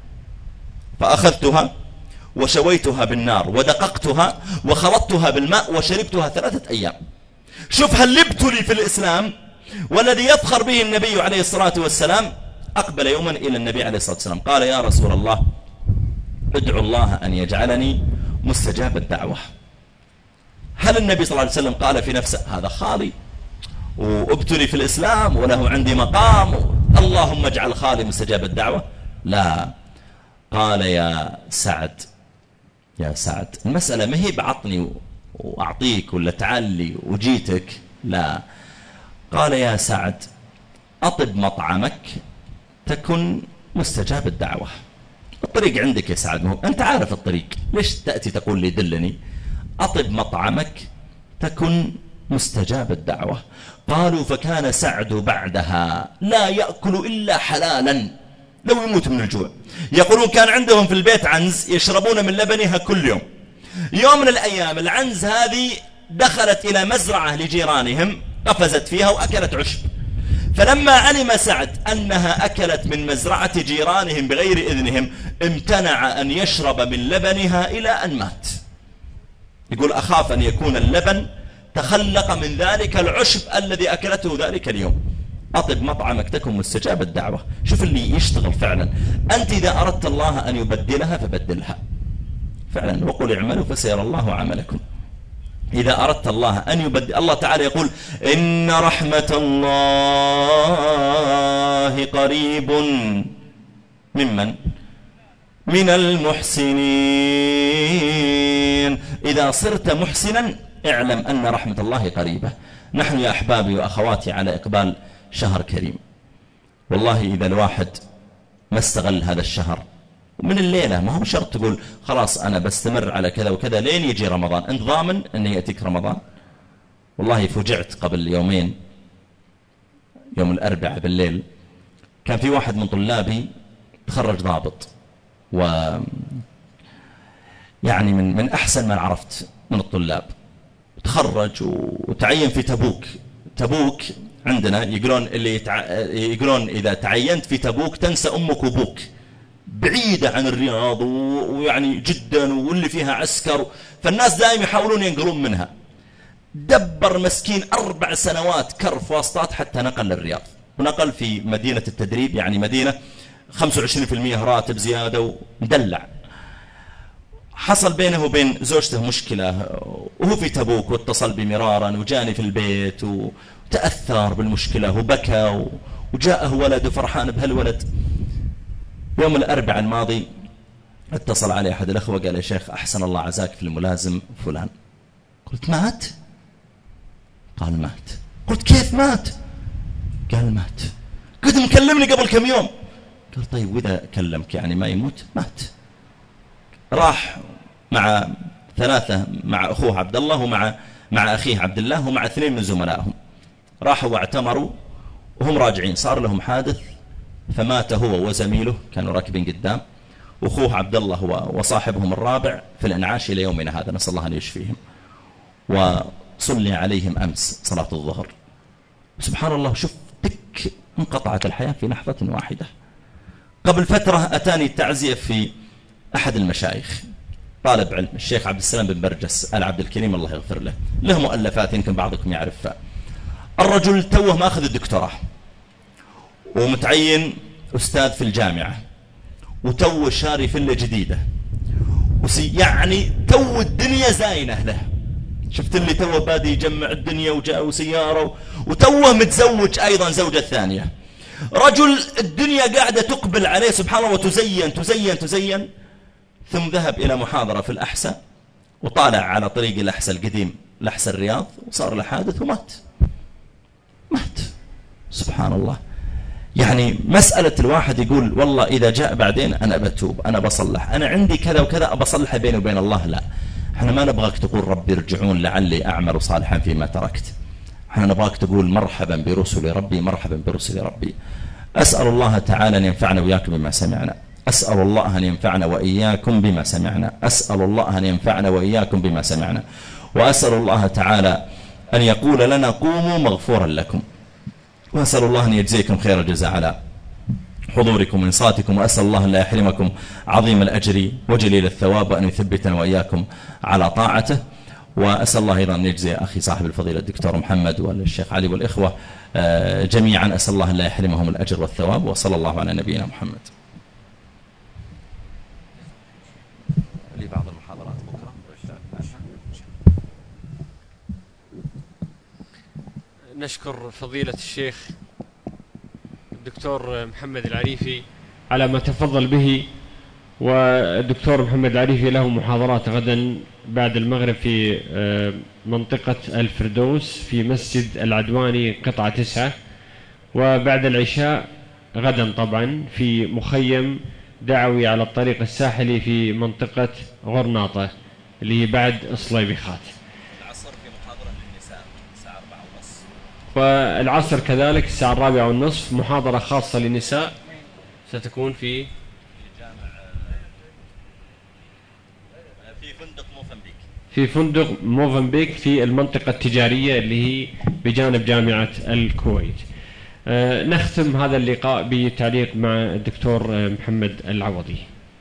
فأخذتها وشويتها بالنار ودققتها وخلطتها بالماء وشربتها ثلاثة أيام. شوف هل ابتلي في الإسلام، والذي يفخر به النبي عليه الصلاة والسلام أقبل يوما إلى النبي عليه الصلاة والسلام قال يا رسول الله ادعو الله أن يجعلني مستجاب الدعوة. هل النبي صلى الله عليه وسلم قال في نفسه هذا خالي وابتلي في الإسلام وله عندي مقام، اللهم اجعل خالي مستجاب الدعوة؟ لا، قال يا سعد يا سعد المسألة ما هي بعطني وأعطيك ولا تعلي وجيتك، لا، قال يا سعد أطب مطعمك تكن مستجاب الدعوة. الطريق عندك يا سعد، مهم. أنت عارف الطريق، ليش تأتي تقول لي دلني؟ أطب مطعمك تكن مستجاب الدعوة. قالوا فكان سعد بعدها لا يأكل إلا حلالا، لو يموت من الجوع. يقولون كان عندهم في البيت عنز يشربون من لبنها كل يوم. يوم من الأيام العنز هذه دخلت إلى مزرعة لجيرانهم، قفزت فيها وأكلت عشب، فلما علم سعد أنها أكلت من مزرعة جيرانهم بغير إذنهم امتنع أن يشرب من لبنها إلى أن مات. يقول أخاف أن يكون اللبن تخلق من ذلك العشب الذي أكلته ذلك اليوم. أطب مطعمك تكن مستجاب الدعوة. شوف اللي يشتغل فعلا. أنت إذا أردت الله أن يبدلها فبدلها فعلا، وقل اعملوا فسيرى الله عملكم. إذا أردت الله أن يبدل، الله تعالى يقول إن رحمة الله قريب ممن من المحسنين. إذا صرت محسنا اعلم أن رحمة الله قريبة. نحن يا أحبابي وأخواتي على إقبال شهر كريم، والله إذا الواحد ما استغل هذا الشهر من الليلة، ما هو شرط تقول خلاص أنا بستمر على كذا وكذا لين يجي رمضان، أنت ضامن أن يأتيك رمضان؟ والله فوجعت قبل يومين، يوم الأربعاء بالليل، كان في واحد من طلابي تخرج ضابط، و يعني من من أحسن ما عرفت من الطلاب، تخرج وتعين في تبوك. تبوك عندنا يقولون اللي يتع... يقولون إذا تعينت في تبوك تنسى أمك وأبوك، بعيدة عن الرياض ويعني جدا واللي فيها عسكر، فالناس دائما يحاولون ينقلون منها. دبر مسكين أربع سنوات كرف واسطات حتى نقل للرياض، ونقل في مدينة التدريب، يعني مدينة خمسة وعشرين بالمئة راتب زيادة ومدلع. حصل بينه وبين زوجته مشكلة وهو في تبوك، واتصل بي مرارا وجاني في البيت وتأثر بالمشكلة وبكى، وجاءه ولد وفرحان بهالولد. يوم الأربعاء الماضي اتصل علي أحد الأخوة قال يا شيخ أحسن الله عزاك في الملازم فلان. قلت مات؟ قال مات. قلت كيف مات؟ قال مات. قلت مكلمني قبل كم يوم. قال طيب وإذا كلمك يعني ما يموت؟ مات. راح مع ثلاثة، مع أخوه عبد الله ومع مع أخيه عبد الله ومع اثنين من زملائهم، راحوا واعتمروا وهم راجعين صار لهم حادث، فمات هو وزميله، كانوا راكبين قدام، وأخوه عبد الله هو وصاحبهم الرابع في الإنعاش إلى يومنا هذا، نسأل الله أن يشفيهم. وصلي عليهم أمس صلاة الظهر. سبحان الله، شوف تك انقطعت الحياة في لحظة واحدة. قبل فترة أتاني التعزية في أحد المشايخ، طالب علم، الشيخ عبد السلام بن برجس آل عبد الكريم الله يغفر له، له مؤلفات يمكن بعضكم يعرفها. الرجل توه ما أخذ الدكتوراه ومتعين أستاذ في الجامعة، وتو شاري فيلا جديدة، يعني تو الدنيا زاينة له. شفت اللي توه بادي يجمع الدنيا وجاء وسيارة، وتوه متزوج أيضا زوجة ثانية. رجل الدنيا قاعدة تقبل عليه سبحان الله وتزين تزين تزين. ثم ذهب إلى محاضرة في الأحساء، وطالع على طريق الأحساء القديم لحس الرياض وصار له حادث ومات مات. سبحان الله. يعني مسألة الواحد يقول والله إذا جاء بعدين أنا بتوب، أنا بصلح، أنا عندي كذا وكذا أبصلح بيني وبين الله، لا. احنا ما نبغاك تقول ربي ارجعون لعلي أعمل صالحا فيما تركت. احنا نبغاك تقول مرحبا برسل ربي، مرحبا برسل ربي. أسأل الله تعالى أن ينفعنا وإياكم بما سمعنا، أسأل الله أن ينفعنا وإياكم بما سمعنا، أسأل الله أن ينفعنا وإياكم بما سمعنا، وأسأل الله تعالى أن يقول لنا قوموا مغفورا لكم، وأسأل الله أن يجزيكم خير الجزاء على حضوركم وإنصاتكم، وأسأل الله أن لا يحرمكم عظيم الأجر وجليل الثواب، وأن يثبتنا وإياكم على طاعته. وأسأل الله أيضا أن يجزي أخي صاحب الفضيلة الدكتور محمد والشيخ علي والإخوة جميعا، أسأل الله أن لا يحرمهم الأجر والثواب، وصلى الله على نبينا محمد. لي بعض المحاضرات بكرة. نشكر فضيلة الشيخ الدكتور محمد العريفي على ما تفضل به، والدكتور محمد العريفي له محاضرات غدا بعد المغرب في منطقة الفردوس في مسجد العدواني قطعة تسعة، وبعد العشاء غدا طبعا في مخيم دعوي على الطريق الساحلي في منطقة غرناطة اللي هي بعد صليبيخات. العصر في محاضرة للنساء الساعة أربعة ونصف، والعصر كذلك الساعة الرابعة والنصف محاضرة خاصة للنساء ستكون في في فندق موفنبيك في فندق موفنبيك في المنطقة التجارية اللي هي بجانب جامعة الكويت. أه نختم هذا اللقاء بتعليق مع الدكتور محمد العوضي.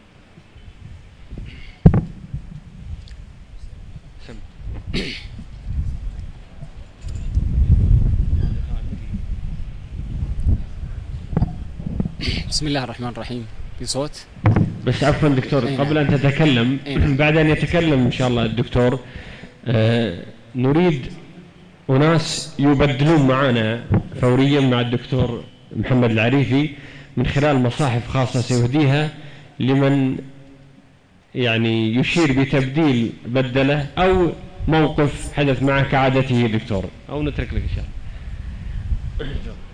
بسم الله الرحمن الرحيم. في صوت؟ بس عفوا دكتور قبل أن تتكلم، بعد أن يتكلم إن شاء الله الدكتور، أه نريد أناس يبدلون معنا فوريا مع الدكتور محمد العريفي من خلال مصاحف خاصة سيهديها لمن يعني يشير بتبديل بدله أو موقف حدث معه كعادته دكتور، أو نترك لك إن شاء الله.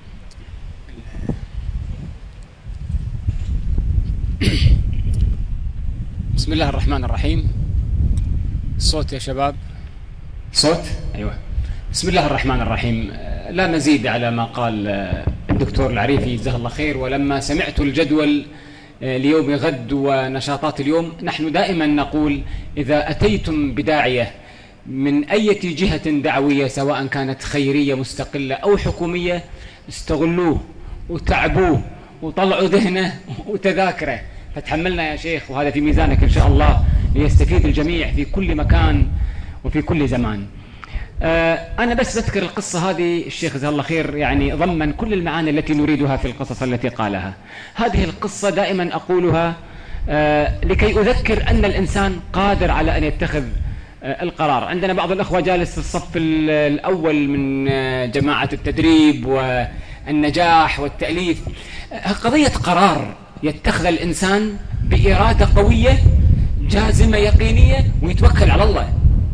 بسم الله الرحمن الرحيم. الصوت يا شباب؟ صوت؟ أيوة. بسم الله الرحمن الرحيم. لا مزيد على ما قال الدكتور العريفي جزاه الله خير. ولما سمعت الجدول ليوم غد ونشاطات اليوم، نحن دائما نقول إذا أتيتم بداعية من أي جهة دعوية سواء كانت خيرية مستقلة أو حكومية، استغلوه وتعبوه وطلعوا ذهنه وتذاكره، فتحملنا يا شيخ، وهذا في ميزانك إن شاء الله ليستفيد الجميع في كل مكان وفي كل زمان. آه أنا بس بذكر القصة هذه، الشيخ جزاه الله خير يعني ضمن كل المعاني التي نريدها في القصص التي قالها. هذه القصة دائما أقولها آه لكي أذكر أن الإنسان قادر على أن يتخذ آه القرار. عندنا بعض الأخوة جالس في الصف الأول من آه جماعة التدريب والنجاح والتأليف. آه قضية قرار يتخذ الإنسان بإرادة قوية جازمة يقينية ويتوكل على الله.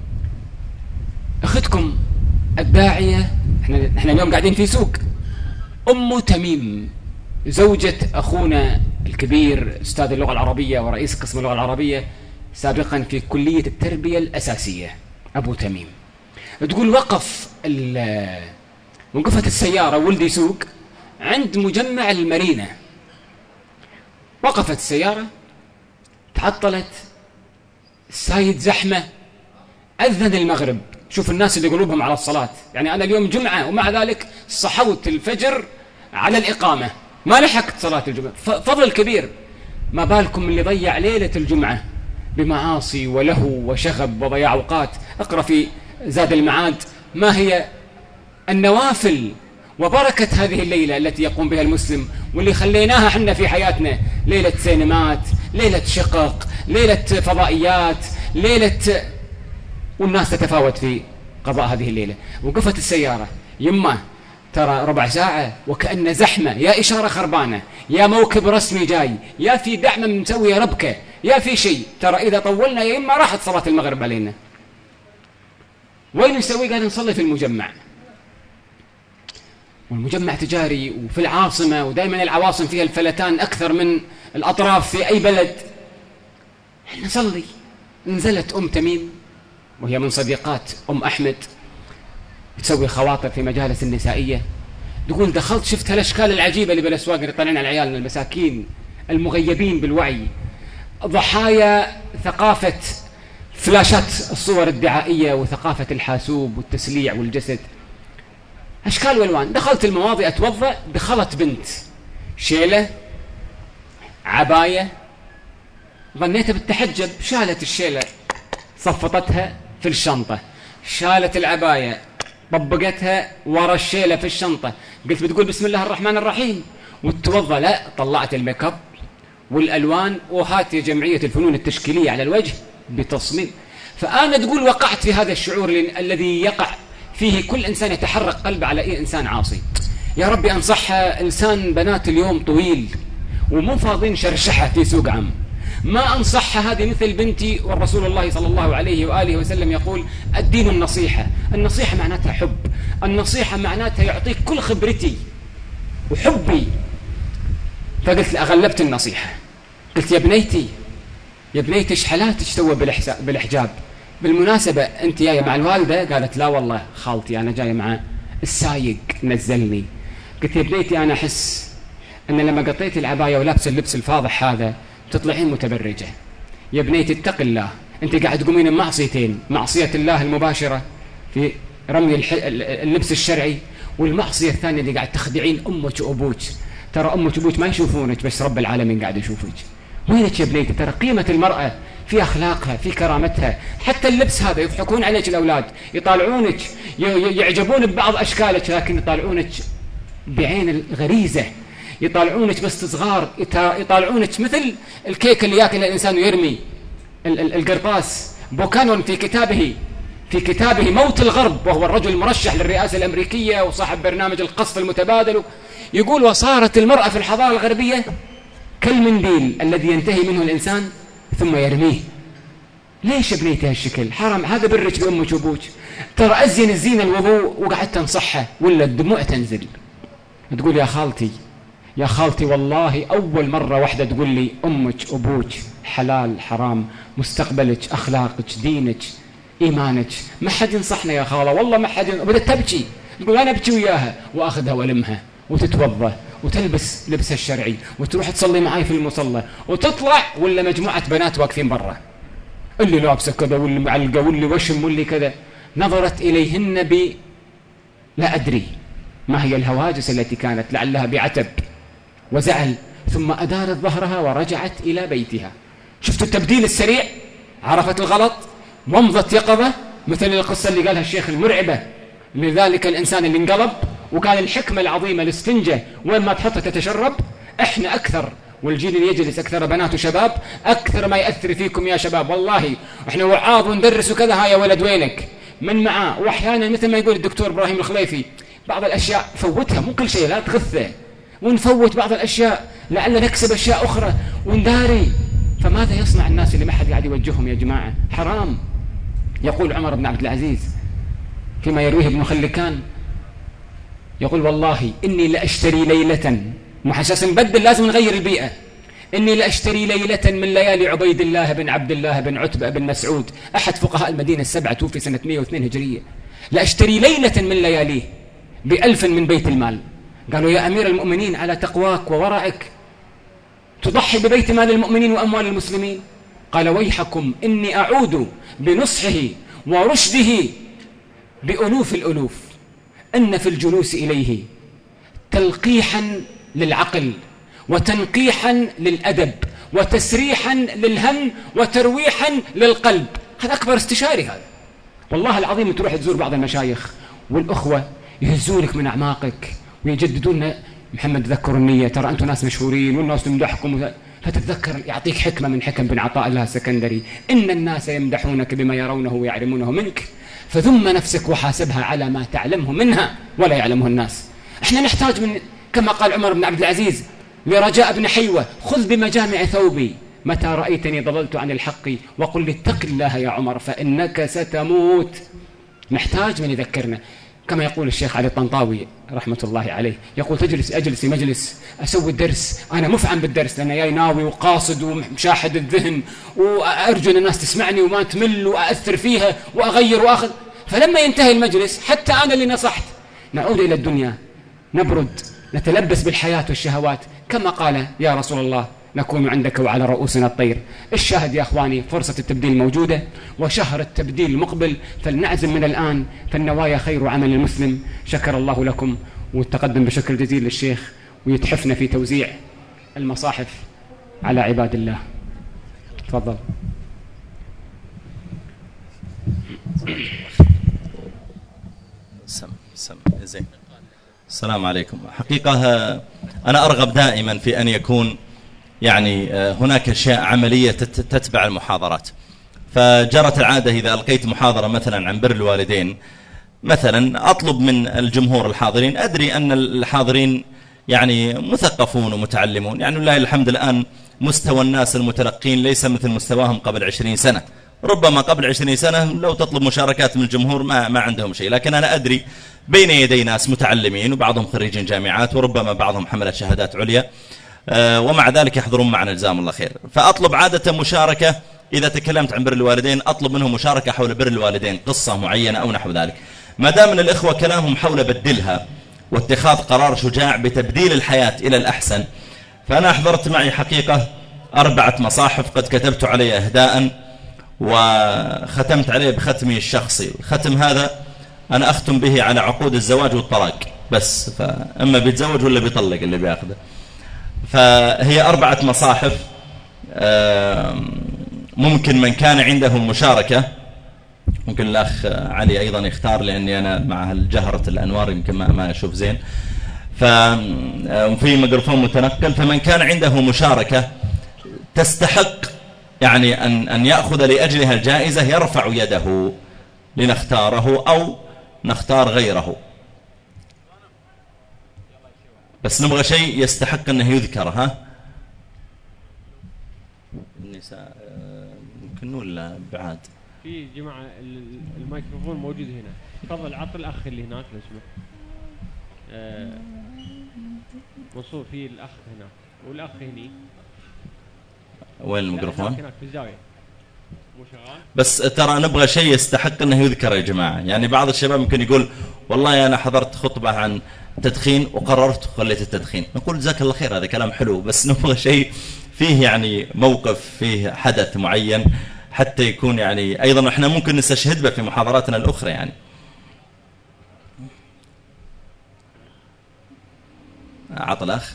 أختكم الداعية، احنا, احنا اليوم قاعدين في سوق. أم تميم زوجة أخونا الكبير أستاذ اللغة العربية ورئيس قسم اللغة العربية سابقا في كلية التربية الأساسية، أبو تميم، تقول وقف وقفت السيارة ولدي سوق عند مجمع المارينا. وقفت السيارة، تعطلت، السايد زحمة، أذن المغرب. شوف الناس اللي قلوبهم على الصلاة، يعني أنا اليوم جمعة ومع ذلك صحوت الفجر على الإقامة، ما لحقت صلاة الجمعة، فضل كبير. ما بالكم اللي ضيع ليلة الجمعة بمعاصي ولهو وشغب وضياع أوقات. اقرأ في زاد المعاد ما هي النوافل وبركة هذه الليلة التي يقوم بها المسلم، واللي خليناها حنا في حياتنا ليلة سينمات، ليلة شقق، ليلة فضائيات، ليلة، والناس تتفاوت في قضاء هذه الليلة. وقفت السيارة، يما ترى ربع ساعة وكأن زحمة، يا إشارة خربانة، يا موكب رسمي جاي، يا في دعم مسوي ربكة، يا في شيء، ترى إذا طولنا يا إما راحت صلاة المغرب علينا. وين نسوي؟ قال نصلي في المجمع، والمجمع تجاري وفي العاصمة، ودائما العواصم فيها الفلتان أكثر من الأطراف في أي بلد. نصلي. نزلت أم تميم وهي من صديقات أم أحمد، تسوي خواطر في مجالس النسائية، تقول دخلت شفت هالأشكال العجيبة اللي بالأسواق اللي طالعين على العيال المساكين المغيبين بالوعي، ضحايا ثقافة فلاشات الصور الدعائية وثقافة الحاسوب والتسليع والجسد، أشكال والوان. دخلت المواضع أتوضأ، دخلت بنت شيلة عباية، ظنيتها بتتحجب، شالت الشيلة صفطتها في الشنطة، شالت العباية طبقتها ورا الشيلة في الشنطة. قلت بتقول بسم الله الرحمن الرحيم وتتوضأ، لا، طلعت الميك اب والألوان وهات يا جمعية الفنون التشكيلية على الوجه بتصميم. فأنا تقول وقعت في هذا الشعور الذي يقع فيه كل إنسان يتحرك قلبه على أي إنسان عاصي. يا ربي أنصحها، إنسان بنات اليوم طويل ومو فاضين شرشحة في سوق عام، ما أنصحها هذه مثل بنتي. والرسول الله صلى الله عليه وآله وسلم يقول الدين النصيحة. النصيحة معناتها حب، النصيحة معناتها يعطيك كل خبرتي وحبي. فقلت أغلبت النصيحة، قلت يا بنيتي يا بنيتي ايش حالاتك تسوى بالحجاب؟ بالمناسبة أنت جاية مع الوالدة؟ قالت لا والله خالتي أنا جاية مع السايق نزلني. قلت يا بنيتي أنا أحس أن لما قطيت العباية ولابس اللبس الفاضح هذا تطلعين متبرجة. يا بنيتي اتق الله، أنت قاعد تقومين بمعصيتين، معصية الله المباشرة في رمي اللبس الشرعي، والمعصية الثانية اللي قاعد تخدعين أمك وأبوك. ترى أمك وأبوك ما يشوفونك، بس رب العالمين قاعد يشوفك. وينك يا بنيتي؟ ترى قيمة المرأة في أخلاقها، في كرامتها. حتى اللبس هذا يضحكون عليك الأولاد، يطالعونك يعجبون ببعض أشكالك، لكن يطالعونك بعين الغريزة، يطالعونك بس صغار، يطالعونك مثل الكيك اللي يأكل الإنسان ويرمي القرطاس. بوكانون في كتابه في كتابه موت الغرب، وهو الرجل المرشح للرئاسة الأمريكية وصاحب برنامج القصف المتبادل، يقول وصارت المرأة في الحضارة الغربية كالمنديل الذي ينتهي منه الإنسان ثم يرميه. ليش بنيتي هالشكل؟ حرام، هذا برك بأمك وأبوك. ترى أزين الزين الوضوء وقعدت تنصحها ولا الدموع تنزل. تقول يا خالتي يا خالتي والله أول مرة واحدة تقول لي أمك أبوك حلال حرام، مستقبلك أخلاقك دينك إيمانك، ما حد ينصحنا يا خالة والله ما حد. وبدأت تبكي، تقول أنا أبكي وياها، وأخذها وألمها وتتوضأ وتلبس لبسها الشرعي وتروح تصلي معاي في المصلى وتطلع، ولا مجموعة بنات واقفين برا، اللي لابسة كذا واللي معلقة واللي وشم واللي كذا. نظرت إليهن ب لا أدري ما هي الهواجس التي كانت، لعلها بعتب وزعل، ثم أدارت ظهرها ورجعت إلى بيتها. شفتوا التبديل السريع؟ عرفت الغلط ومضت يقظة، مثل القصة اللي قالها الشيخ المرعبة لذلك الإنسان اللي انقلب، وكان الحكمة العظيمة الاسفنجة وين ما تحطها تتشرب. احنا أكثر، والجيل اللي يجلس أكثر بنات وشباب، أكثر ما يأثر فيكم يا شباب والله. احنا وعاظ وندرس وكذا، ها يا ولد وينك من معاه. وأحيانا مثل ما يقول الدكتور إبراهيم الخليفي بعض الأشياء فوتها، مو كل شيء لا تغثه، ونفوت بعض الأشياء لعل نكسب أشياء أخرى ونداري. فماذا يصنع الناس اللي ما حد قاعد يوجههم يا جماعة؟ حرام. يقول عمر بن عبد العزيز فيما يرويه ابن خلكان، يقول والله إني لأشتري ليلة، محسس نبدل لازم نغير البيئة، إني لأشتري ليلة من ليالي عبيد الله بن عبد الله بن عتبة بن مسعود، أحد فقهاء المدينة السبعة، توفي سنة مئة واثنين هجرية. لأشتري ليلة من لياليه بألف من بيت المال. قالوا يا أمير المؤمنين على تقواك وورعك تضحي ببيت مال المؤمنين وأموال المسلمين؟ قال ويحكم إني أعود بنصحه ورشده بألوف الألوف، أن في الجلوس إليه تلقيحا للعقل وتنقيحا للأدب وتسريحا للهم وترويحا للقلب. هذا أكبر استشاري هذا والله العظيم. تروح تزور بعض المشايخ والأخوة يهزونك من أعماقك ويجددون محمد تذكروا النية، ترى أنتم ناس مشهورين والناس تمدحكم، فتتذكر يعطيك حكمة من حكم بن عطاء الله السكندري، إن الناس يمدحونك بما يرونه ويعلمونه منك، فذم نفسك وحاسبها على ما تعلمه منها ولا يعلمه الناس. احنا نحتاج من كما قال عمر بن عبد العزيز لرجاء بن حيوة خذ بمجامع ثوبي متى رأيتني ضللت عن الحق وقل لي اتق الله يا عمر فإنك ستموت. نحتاج من يذكرنا. كما يقول الشيخ علي الطنطاوي رحمة الله عليه، يقول تجلس أجلس في مجلس أسوي الدرس، أنا مفعم بالدرس لأن جاي ناوي وقاصد ومشاحد الذهن، وأرجو أن الناس تسمعني وما تمل، وأأثر فيها وأغير وأخذ. فلما ينتهي المجلس حتى أنا اللي نصحت نعود إلى الدنيا، نبرد، نتلبس بالحياة والشهوات، كما قال يا رسول الله نكون عندك وعلى رؤوسنا الطير. الشاهد يا أخواني فرصة التبديل موجودة، وشهر التبديل مقبل، فلنعزم من الآن، فالنوايا خير عمل المسلم. شكر الله لكم، والتقدم بشكر جزيل للشيخ، ويتحفنا في توزيع المصاحف على عباد الله. تفضل. سم سم زين. السلام عليكم. حقيقة أنا أرغب دائما في أن يكون يعني هناك أشياء عملية تتبع المحاضرات. فجرت العادة إذا ألقيت محاضرة مثلا عن بر الوالدين مثلا أطلب من الجمهور الحاضرين، أدري أن الحاضرين يعني مثقفون ومتعلمون، يعني لله الحمد الآن مستوى الناس المتلقين ليس مثل مستواهم قبل عشرين سنة. ربما قبل عشرين سنة لو تطلب مشاركات من الجمهور ما, ما عندهم شيء، لكن أنا أدري بين يدي ناس متعلمين وبعضهم خريجين جامعات وربما بعضهم حملة شهادات عليا، ومع ذلك يحضرون معنا جزاهم الله خير. فأطلب عادة مشاركة إذا تكلمت عن بر الوالدين، أطلب منهم مشاركة حول بر الوالدين، قصة معينة أو نحو ذلك. ما دام من الإخوة كلامهم حول بدلها واتخاذ قرار شجاع بتبديل الحياة إلى الأحسن، فأنا أحضرت معي حقيقة أربعة مصاحف قد كتبت عليها إهداء وختمت عليه بختمي الشخصي. الختم هذا أنا أختم به على عقود الزواج والطلاق بس، فأما بيتزوج ولا بيطلق اللي بيأخذه. فهي أربعة مصاحف، ممكن من كان عنده مشاركة، ممكن الأخ علي أيضا يختار لأني أنا مع الجهرة الأنوار يمكن ما, ما أشوف زين، ففي ميكروفون متنقل، فمن كان عنده مشاركة تستحق يعني أن, أن يأخذ لأجلها الجائزة يرفع يده لنختاره أو نختار غيره، بس نبغى شيء يستحق أنه يذكر. ها النساء ممكن ولا بعاد؟ في جماعة الميكروفون موجود هنا، تفضل عط الأخ اللي هناك لو سمحت. آه منصور في الأخ هناك والأخ هني. وين الميكروفون؟ هناك في الزاوية مو شغال. بس ترى نبغى شيء يستحق أنه يذكر يا جماعة. يعني بعض الشباب ممكن يقول والله أنا حضرت خطبة عن تدخين وقررت خليت التدخين، نقول جزاك الله خير هذا كلام حلو، بس نبغى شيء فيه يعني موقف، فيه حدث معين حتى يكون يعني أيضا إحنا ممكن نستشهد به في محاضراتنا الأخرى. يعني عط الأخ.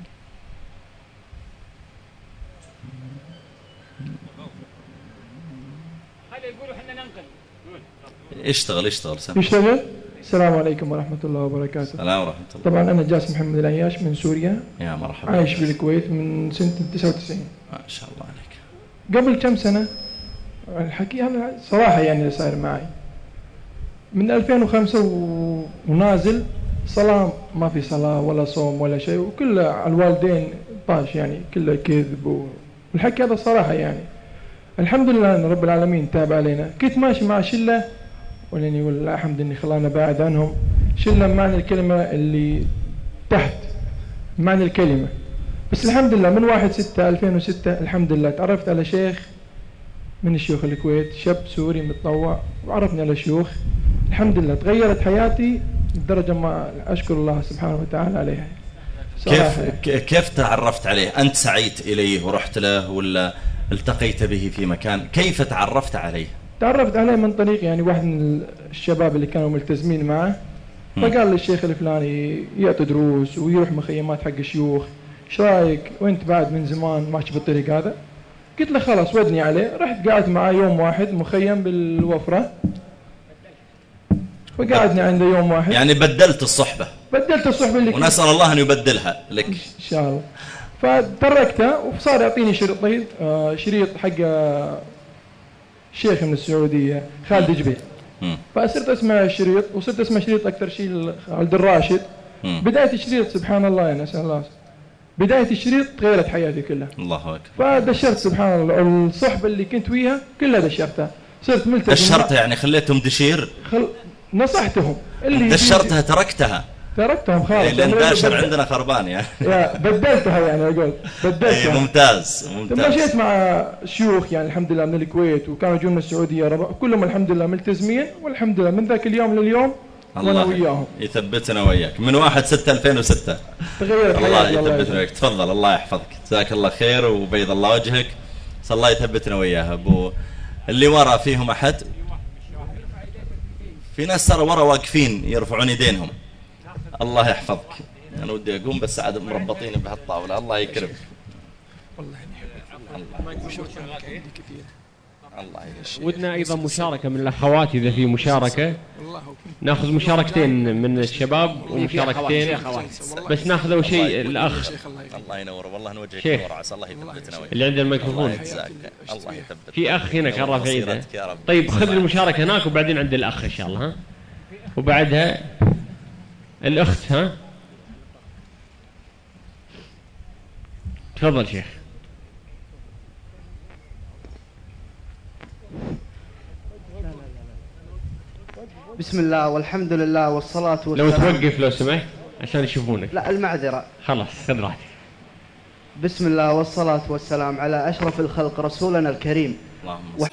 اشتغل اشتغل سنة. اشتغل. السلام عليكم ورحمة الله وبركاته. السلام ورحمة الله. طبعا أنا جاسم محمد العياش من سوريا. يا مرحبا. عايش بالكويت من سنة تسعة وتسعين. ما شاء الله عليك. قبل كم سنة الحكي أنا صراحة يعني صاير معي من ألفين وخمسة ونازل صلاة ما في صلاة ولا صوم ولا شيء، وكله على الوالدين طاش، يعني كله كذب والحكي هذا صراحة. يعني الحمد لله أن رب العالمين تاب علينا. كنت ماشي مع شلة ولين يقول لا حمد إني خلانا بعد عنهم، شلة معنى الكلمة اللي تحت معنى الكلمة، بس الحمد لله من واحد ستة ألفين وستة الحمد لله تعرفت على شيخ من شيوخ الكويت، شاب سوري متطوع، وعرفني على شيوخ. الحمد لله تغيرت حياتي لدرجة ما أشكر الله سبحانه وتعالى عليها. كيف كيف تعرفت عليه؟ أنت سعيت إليه ورحت له ولا التقيت به في مكان؟ كيف تعرفت عليه؟ تعرفت عليه من طريق يعني واحد من الشباب اللي كانوا ملتزمين معه، فقال لي الشيخ الفلاني يعطي دروس ويروح مخيمات حق الشيوخ، ايش رايك وانت بعد من زمان ماشي بالطريق هذا؟ قلت له خلاص ودني عليه. رحت قعدت معاه يوم واحد مخيم بالوفرة، فقعدنا عنده يوم واحد. يعني بدلت الصحبة. بدلت الصحبة اللي ونسأل الله أن يبدلها لك إن شاء الله. فتركته وصار يعطيني شريطين، آه شريط حق شيخ من السعودية خالد جبيل، فصرت اسمع الشريط وصرت اسمع شريط أكثر شيء خالد الراشد. م. بداية الشريط سبحان الله يعني نسأل الله، بداية الشريط تغيرت حياتي كلها. الله أكبر. فدشرت سبحان الله الصحبة اللي كنت وياها كلها دشرتها، صرت ملتزم. دشرتها يعني خليتهم دشير؟ خل... نصحتهم اللي دشرتها تركتها تركتهم خالص لأن داشر عندنا خربان يعني بدلتها يعني أقول بدلتها. أي ممتاز ممتاز. مشيت مع شيوخ يعني الحمد لله من الكويت وكانوا يجون من السعودية ربع كلهم الحمد لله ملتزمين والحمد لله من ذاك اليوم لليوم وأنا وياهم. يثبتنا وياك من واحد ستة ألفين وستة تغيرت الله يثبتنا وياك. تفضل الله يحفظك جزاك الله خير وبيض الله وجهك. صلى الله يثبتنا وياها. أبو اللي ورا فيهم أحد؟ في ناس ترى ورا واقفين يرفعون يدينهم. الله يحفظك. أنا ودي أقوم بس عاد مربطين بهالطاولة. الله يكرم. والله الله ودنا أيضا مشاركة من الأخوات إذا في مشاركة ناخذ مشاركتين من الشباب ومشاركتين بس ناخذ أول شيء الأخ. الله ينور والله نوجهك نور عسى الله يثبتنا وياك. اللي عنده الميكروفون الله يثبت. في أخ هنا كان رافع يده. طيب خذ المشاركة هناك وبعدين عند الأخ إن شاء الله ها وبعدها الأخت ها. تفضل شيخ. بسم الله والحمد لله والصلاة والسلام. لو توقف لو سمحت عشان يشوفونك. لا المعذرة. خلاص خذ راحتك. بسم الله والصلاة والسلام على أشرف الخلق رسولنا الكريم و...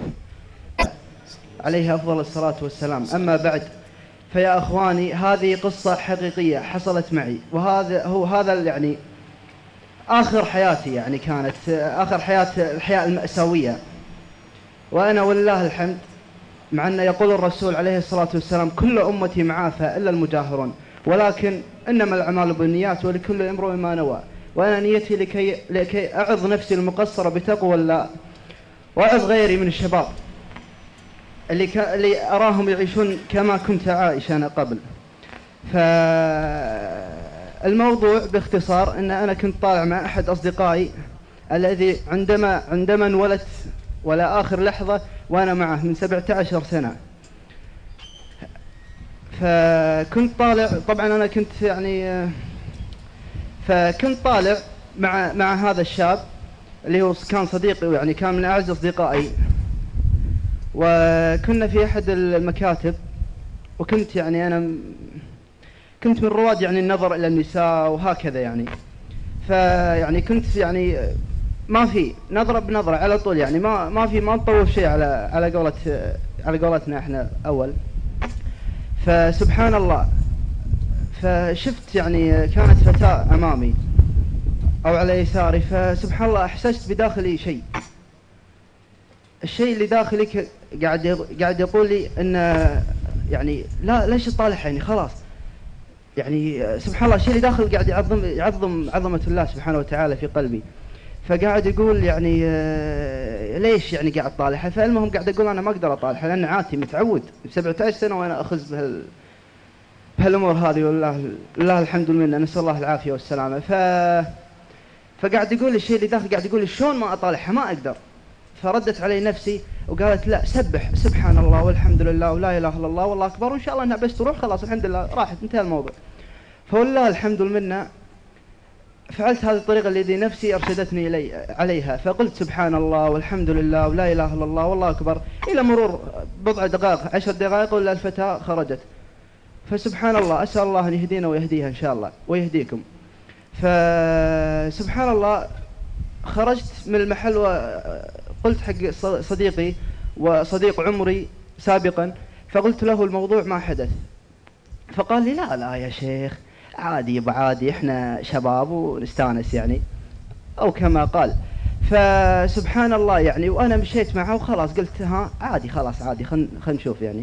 عليه أفضل الصلاة والسلام. أما بعد فيا أخواني هذه قصة حقيقية حصلت معي وهذا هو هذا يعني آخر حياتي يعني كانت آخر حياة الحياة المأساوية. وأنا ولله الحمد مع أن يقول الرسول عليه الصلاة والسلام كل أمتي معافى إلا المجاهرون ولكن إنما الأعمال بالنيات ولكل امرئ ما نوى. وأنا نيتي لكي, لكي أعظ نفسي المقصرة بتقوى الله وأعظ غيري من الشباب اللي, ك... اللي أراهم يعيشون كما كنت عايش أنا قبل. فالموضوع باختصار أن أنا كنت طالع مع أحد أصدقائي الذي عندما عندما انولدت ولا آخر لحظة وأنا معه من سبعة عشر سنة. فكنت طالع طبعا أنا كنت يعني فكنت طالع مع مع هذا الشاب اللي هو كان صديقي يعني كان من أعز أصدقائي. وكنا في أحد المكاتب وكنت يعني أنا كنت من رواد يعني النظر إلى النساء وهكذا يعني. فيعني كنت يعني ما في نظرة بنظرة على طول يعني ما ما في ما نطول شيء على على قولة على قولتنا احنا أول. فسبحان الله فشفت يعني كانت فتاة أمامي أو على يساري. فسبحان الله أحسست بداخلي شيء. الشيء اللي داخلي قاعد قاعد يقول لي إن يعني لا ليش تطالعها يعني خلاص يعني سبحان الله الشيء اللي داخل قاعد يعظم يعظم عظمة الله سبحانه وتعالى في قلبي. فقاعد يقول يعني ليش يعني قاعد طالعها. فالمهم قاعد أقول أنا ما أقدر أطالعها لأن عاتي متعود سبعة عشر سنة وأنا أخذ بهال بهالأمور هذه والله لله الحمد لله نسأل الله العافية والسلامة. ف فقاعد يقول الشيء اللي داخل قاعد يقول شلون ما أطالعها ما أقدر. فردت علي نفسي وقالت لا سبح سبحان الله والحمد لله ولا إله إلا الله والله أكبر وإن شاء الله أنها بس تروح خلاص الحمد لله راحت انتهى الموضوع. فوالله الحمد لله فعلت هذه الطريقة التي نفسي أرشدتني إلي عليها. فقلت سبحان الله والحمد لله ولا إله إلا الله والله أكبر إلى مرور بضع دقائق عشر دقائق ولا الفتاة خرجت. فسبحان الله أسأل الله أن يهدينا ويهديها إن شاء الله ويهديكم. فسبحان الله خرجت من المحل وقلت حق صديقي وصديق عمري سابقا فقلت له الموضوع ما حدث. فقال لي لا لا يا شيخ عادي يبا عادي احنا شباب ونستانس يعني او كما قال. فسبحان الله يعني وانا مشيت معه وخلاص قلت ها عادي خلاص عادي خل خل نشوف يعني.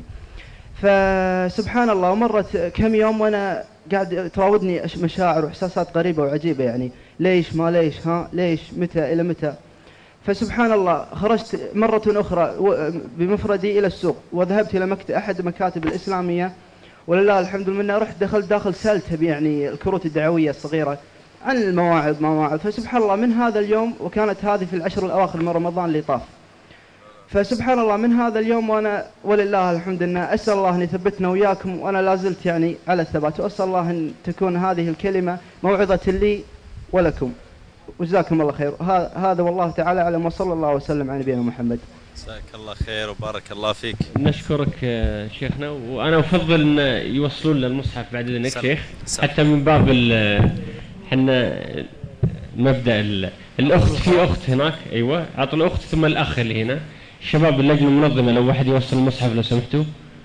فسبحان الله ومرت كم يوم وانا قاعد تراودني مشاعر واحساسات غريبة وعجيبة يعني ليش ما ليش ها ليش متى الى متى. فسبحان الله خرجت مرة اخرى بمفردي الى السوق وذهبت الى مكتب احد مكاتب الاسلامية ولله الحمد لله رحت دخلت داخل سالتها يعني الكروت الدعوية الصغيرة عن المواعظ مواعظ. فسبحان الله من هذا اليوم وكانت هذه في العشر الأواخر من رمضان اللي طاف. فسبحان الله من هذا اليوم وأنا ولله الحمد لله أسأل الله أن يثبتنا وياكم وأنا لازلت يعني على الثبات وأسأل الله أن تكون هذه الكلمة موعظة لي ولكم وجزاكم الله خير. هذا والله تعالى أعلم وصلى الله وسلم على نبينا محمد. جزاك الله خير وبارك الله فيك. نشكرك شيخنا، وأنا أفضل أن يوصلون للمصحف بعد إذنك شيخ، حتى من باب حنا مبدأ الأخت، في أخت هناك أيوة، عطوا الأخت ثم الأخ اللي هنا. الشباب اللجنة المنظمة لو واحد يوصل المصحف لو سمحتوا،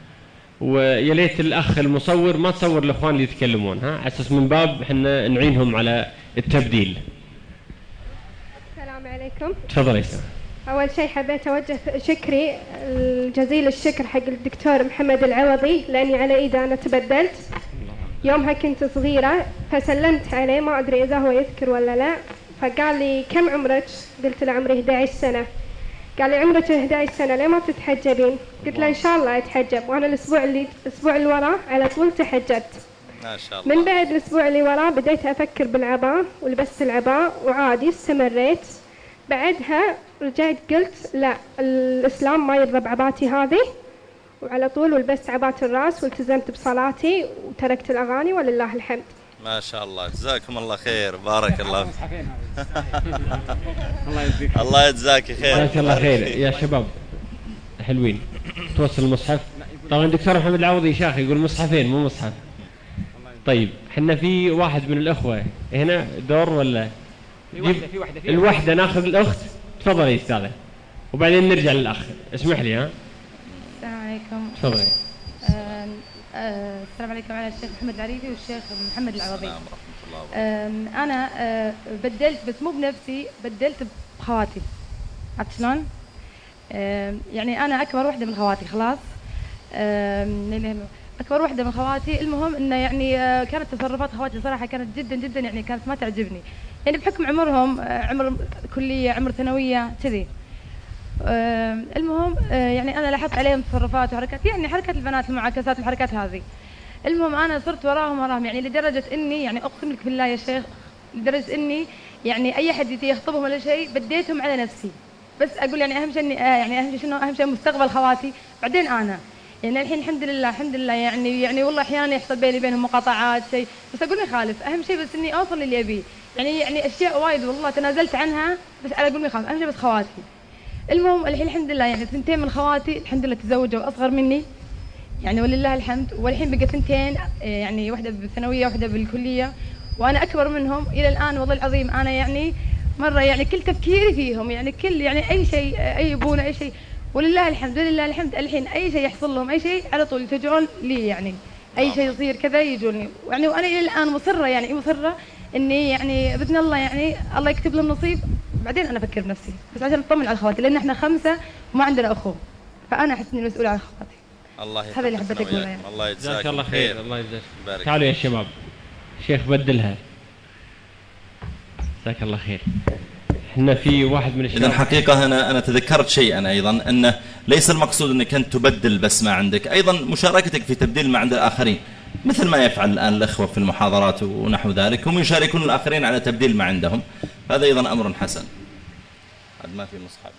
ويا ليت الأخ المصور ما تصور الأخوان اللي يتكلمون، ها على أساس من باب حنا نعينهم على التبديل. السلام عليكم. تفضل يا سلام. أول شيء حبيت أوجه شكري الجزيل الشكر حق الدكتور محمد العوضي، لأني على إيده أنا تبدلت. يومها كنت صغيرة فسلمت عليه، ما أدري إذا هو يذكر ولا لا، فقال لي كم عمرك؟ قلت له عمري إحدى عشر سنة. قال لي عمرك إحدى عشر سنة ليه ما تتحجبين؟ قلت له إن شاء الله أتحجب، وأنا الأسبوع اللي الأسبوع اللي وراه على طول تحجبت. ما شاء الله. من بعد الأسبوع اللي وراه بديت أفكر بالعباء ولبست العباء وعادي استمريت. بعدها رجعت قلت لا، الإسلام ما يرضى بعباتي هذه، وعلى طول ولبست عبات الراس والتزمت بصلاتي وتركت الأغاني ولله الحمد. ما شاء الله، جزاكم الله خير، بارك الله فيك. الله يجزيك الله يجزاك خير. جزاك الله خير يا شباب حلوين. توصل المصحف. طبعا الدكتور محمد العوضي شاخ يقول مصحفين مو مصحف. طيب حنا في واحد من الأخوة هنا دور ولا؟ في واحدة في واحدة في الوحدة ناخذ الأخت. تفضل يا أستاذة وبعدين نرجع للأخ. اسمح لي. ها السلام عليكم. تفضلي. آه آه السلام عليكم على الشيخ محمد العريفي والشيخ محمد العوضي. السلام ورحمة الله وبركاته. آه أنا آه بدلت، بس مو بنفسي، بدلت بخواتي. عرفت شلون؟ آه يعني أنا أكبر وحدة من خواتي خلاص. آه أكبر وحدة من خواتي. المهم إنه يعني آه كانت تصرفات خواتي صراحة كانت جدا جدا يعني كانت ما تعجبني، يعني بحكم عمرهم، آه عمر كلية، عمر ثانوية كذي. آه المهم آه يعني أنا لاحظت عليهم تصرفات وحركات، يعني حركات البنات، المعاكسات، الحركات هذه. المهم أنا صرت وراهم وراهم يعني لدرجة إني يعني أقسم لك بالله يا شيخ، لدرجة إني يعني أي حد يجي يخطبهم ولا شيء بديتهم على نفسي، بس أقول يعني أهم شيء إني آه يعني أهم شيء شنو؟ أهم شيء مستقبل خواتي بعدين أنا. يعني الحين الحمد لله الحمد لله يعني يعني والله أحيانا يحصل بيني وبينهم مقاطعات شيء، بس أقول ما يخالف، أهم شيء بس إني أوصل للي أبيه. يعني يعني أشياء وايد والله تنازلت عنها، بس على أقول ما يخالف، أهم شيء بس خواتي. المهم الحين الحمد لله يعني ثنتين من خواتي الحمد لله تزوجوا أصغر مني، يعني ولله الحمد. والحين بقى ثنتين، يعني واحدة بالثانوية واحدة بالكلية، وأنا أكبر منهم إلى الآن. والله العظيم أنا يعني مرة يعني كل تفكيري فيهم، يعني كل يعني أي شيء أي يبونه أي شيء، ولله الحمد لله الحمد. الحين أي شيء يحصل لهم أي شيء على طول يتجون لي، يعني أي شيء يصير كذا يجوني، يعني وأنا إلى الآن مصرة يعني مصرة إني يعني بإذن الله يعني الله يكتب لهم نصيب، بعدين أنا أفكر بنفسي بس عشان أطمن على خواتي، لأن إحنا خمسة وما عندنا أخو، فأنا أحس إني مسؤولة عن خواتي. الله هذا اللي حبيت أقوله يعني. الله يجزاك الله خير. الله يجزاك. بارك. تعالوا يا شباب، شيخ بدلها. جزاك الله خير. احنا في واحد من الشباب. إذن حقيقة أنا أنا تذكرت شيئا أيضا، أنه ليس المقصود أنك أنت تبدل بس ما عندك، أيضا مشاركتك في تبديل ما عند الآخرين، مثل ما يفعل الآن الأخوة في المحاضرات ونحو ذلك، هم يشاركون الآخرين على تبديل ما عندهم، هذا أيضا أمر حسن. عاد ما في مصحف.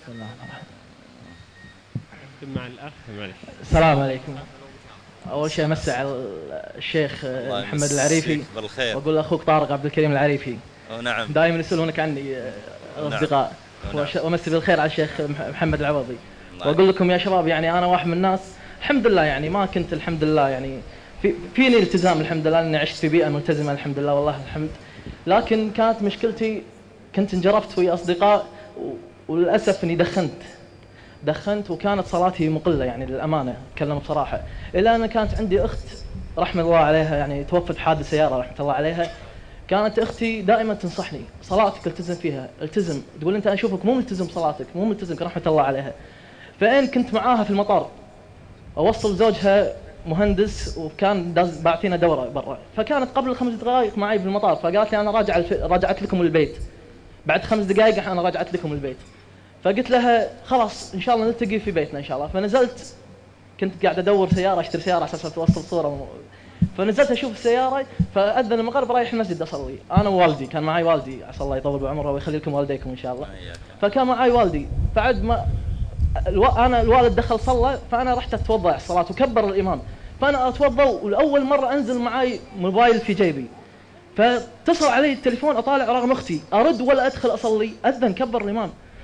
مع الأخ. السلام عليكم. أول شيء أمسي على الشيخ محمد العريفي بالخير، وأقول أخوك طارق عبد الكريم العريفي. نعم. دائما يسألونك عني أصدقاء. نعم. وأمسي بالخير على الشيخ محمد العوضي. نعم. وأقول لكم يا شباب يعني أنا واحد من الناس الحمد لله يعني ما كنت الحمد لله يعني في فيني التزام الحمد لله، أني عشت في بيئة ملتزمة الحمد لله والله الحمد، لكن كانت مشكلتي كنت انجرفت ويا أصدقاء وللأسف أني دخنت دخنت وكانت صلاتي مقلة يعني للأمانة أتكلم بصراحة. إلا أن كانت عندي أخت رحمة الله عليها يعني توفت حادث سيارة رحمة الله عليها، كانت أختي دائما تنصحني صلاتك التزم فيها التزم، تقول أنت أشوفك مو ملتزم بصلاتك مو ملتزم رحمة الله عليها. فإن كنت معاها في المطار أوصل زوجها مهندس وكان بعطينا دورة برا، فكانت قبل خمس دقائق معي بالمطار، فقالت لي أنا راجع الف... راجعت لكم البيت بعد خمس دقائق أنا راجعت لكم البيت. فقلت لها خلاص إن شاء الله نلتقي في بيتنا إن شاء الله. فنزلت كنت قاعد أدور سيارة أشتري سيارة عشان توصل صورة، فنزلت أشوف السيارة فأذن المغرب رايح المسجد أصلي أنا ووالدي، كان معي والدي عسى الله يطول بعمره ويخلي لكم والديكم إن شاء الله. فكان معي والدي، فعد ما الو... أنا الوالد دخل صلى فأنا رحت أتوضأ الصلاة وكبر الإمام، فأنا أتوضأ ولأول مرة أنزل معي موبايل في جيبي، فاتصل علي التليفون أطالع رقم أختي أرد ولا أدخل أصلي، أذن كبر الإمام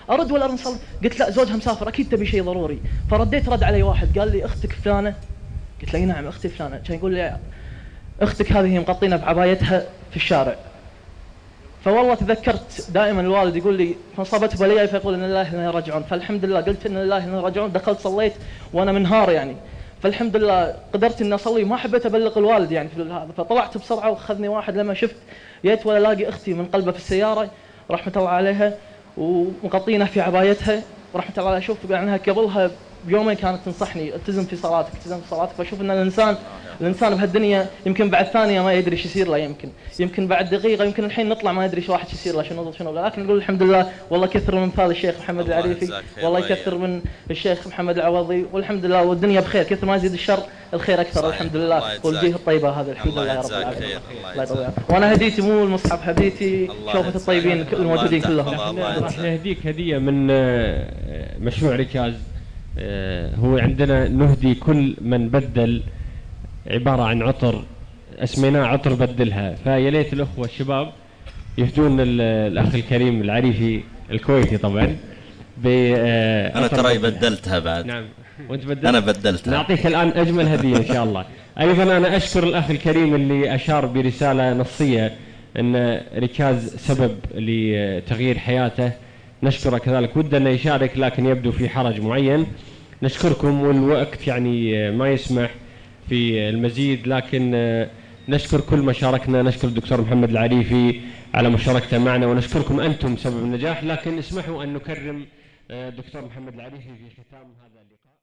ارد ولا نصلي؟ قلت لا زوجها مسافر اكيد تبي شيء ضروري. فرديت رد علي واحد قال لي اختك فلانه؟ قلت له نعم اختي فلانه. كان يقول لي اختك هذه مغطينه بعبايتها في الشارع. فوالله تذكرت دائما الوالد يقول لي فانصابته بلية فيقول ان الله انا راجعون. فالحمد لله قلت ان الله انا راجعون، دخلت صليت وانا منهار يعني. فالحمد لله قدرت اني اصلي وما حبيت ابلغ الوالد يعني في هذا. فطلعت بسرعه واخذني واحد لما شفت جيت ولا الاقي اختي من قلبه في السياره رحمه الله عليها ومغطينه في عبايتها رحمه الله عليها. شوف عنها قبلها بيومين كانت تنصحني التزم في صلاتك التزم في صلاتك. فاشوف ان الانسان الانسان بهالدنيا يمكن بعد ثانيه ما يدري ايش يصير له، يمكن يمكن بعد دقيقه، يمكن الحين نطلع ما ندري ايش واحد يصير له شنو شنو. لكن نقول الحمد لله والله كثر من مثال الشيخ محمد العريفي، والله يكثر من الشيخ محمد العوضي، والحمد لله والدنيا بخير. كثر ما يزيد الشر الخير اكثر الحمد لله. والجيه الطيبه هذا الحمد لله يا رب العالمين. الله يطول. وانا هديتي مو المصحف، هديتي شوفة الطيبين الموجودين كلهم. راح نهديك هديه من مشروع ركاز. هو عندنا نهدي كل من بدل عبارة عن عطر اسميناه عطر بدلها. فيا ليت الأخوة الشباب يهدون الأخ الكريم العريفي الكويتي طبعا ب أنا ترى بدلتها بعد. نعم وأنت بدلت. أنا بدلتها. نعطيك الآن أجمل هدية إن شاء الله. أيضا أنا أشكر الأخ الكريم اللي أشار برسالة نصية أن ركاز سبب لتغيير حياته. نشكره كذلك، ودنا يشارك لكن يبدو في حرج معين. نشكركم والوقت يعني ما يسمح في المزيد، لكن نشكر كل ما شاركنا. نشكر الدكتور محمد العريفي على مشاركته معنا، ونشكركم أنتم سبب النجاح. لكن اسمحوا أن نكرم الدكتور محمد العريفي في ختام هذا اللقاء.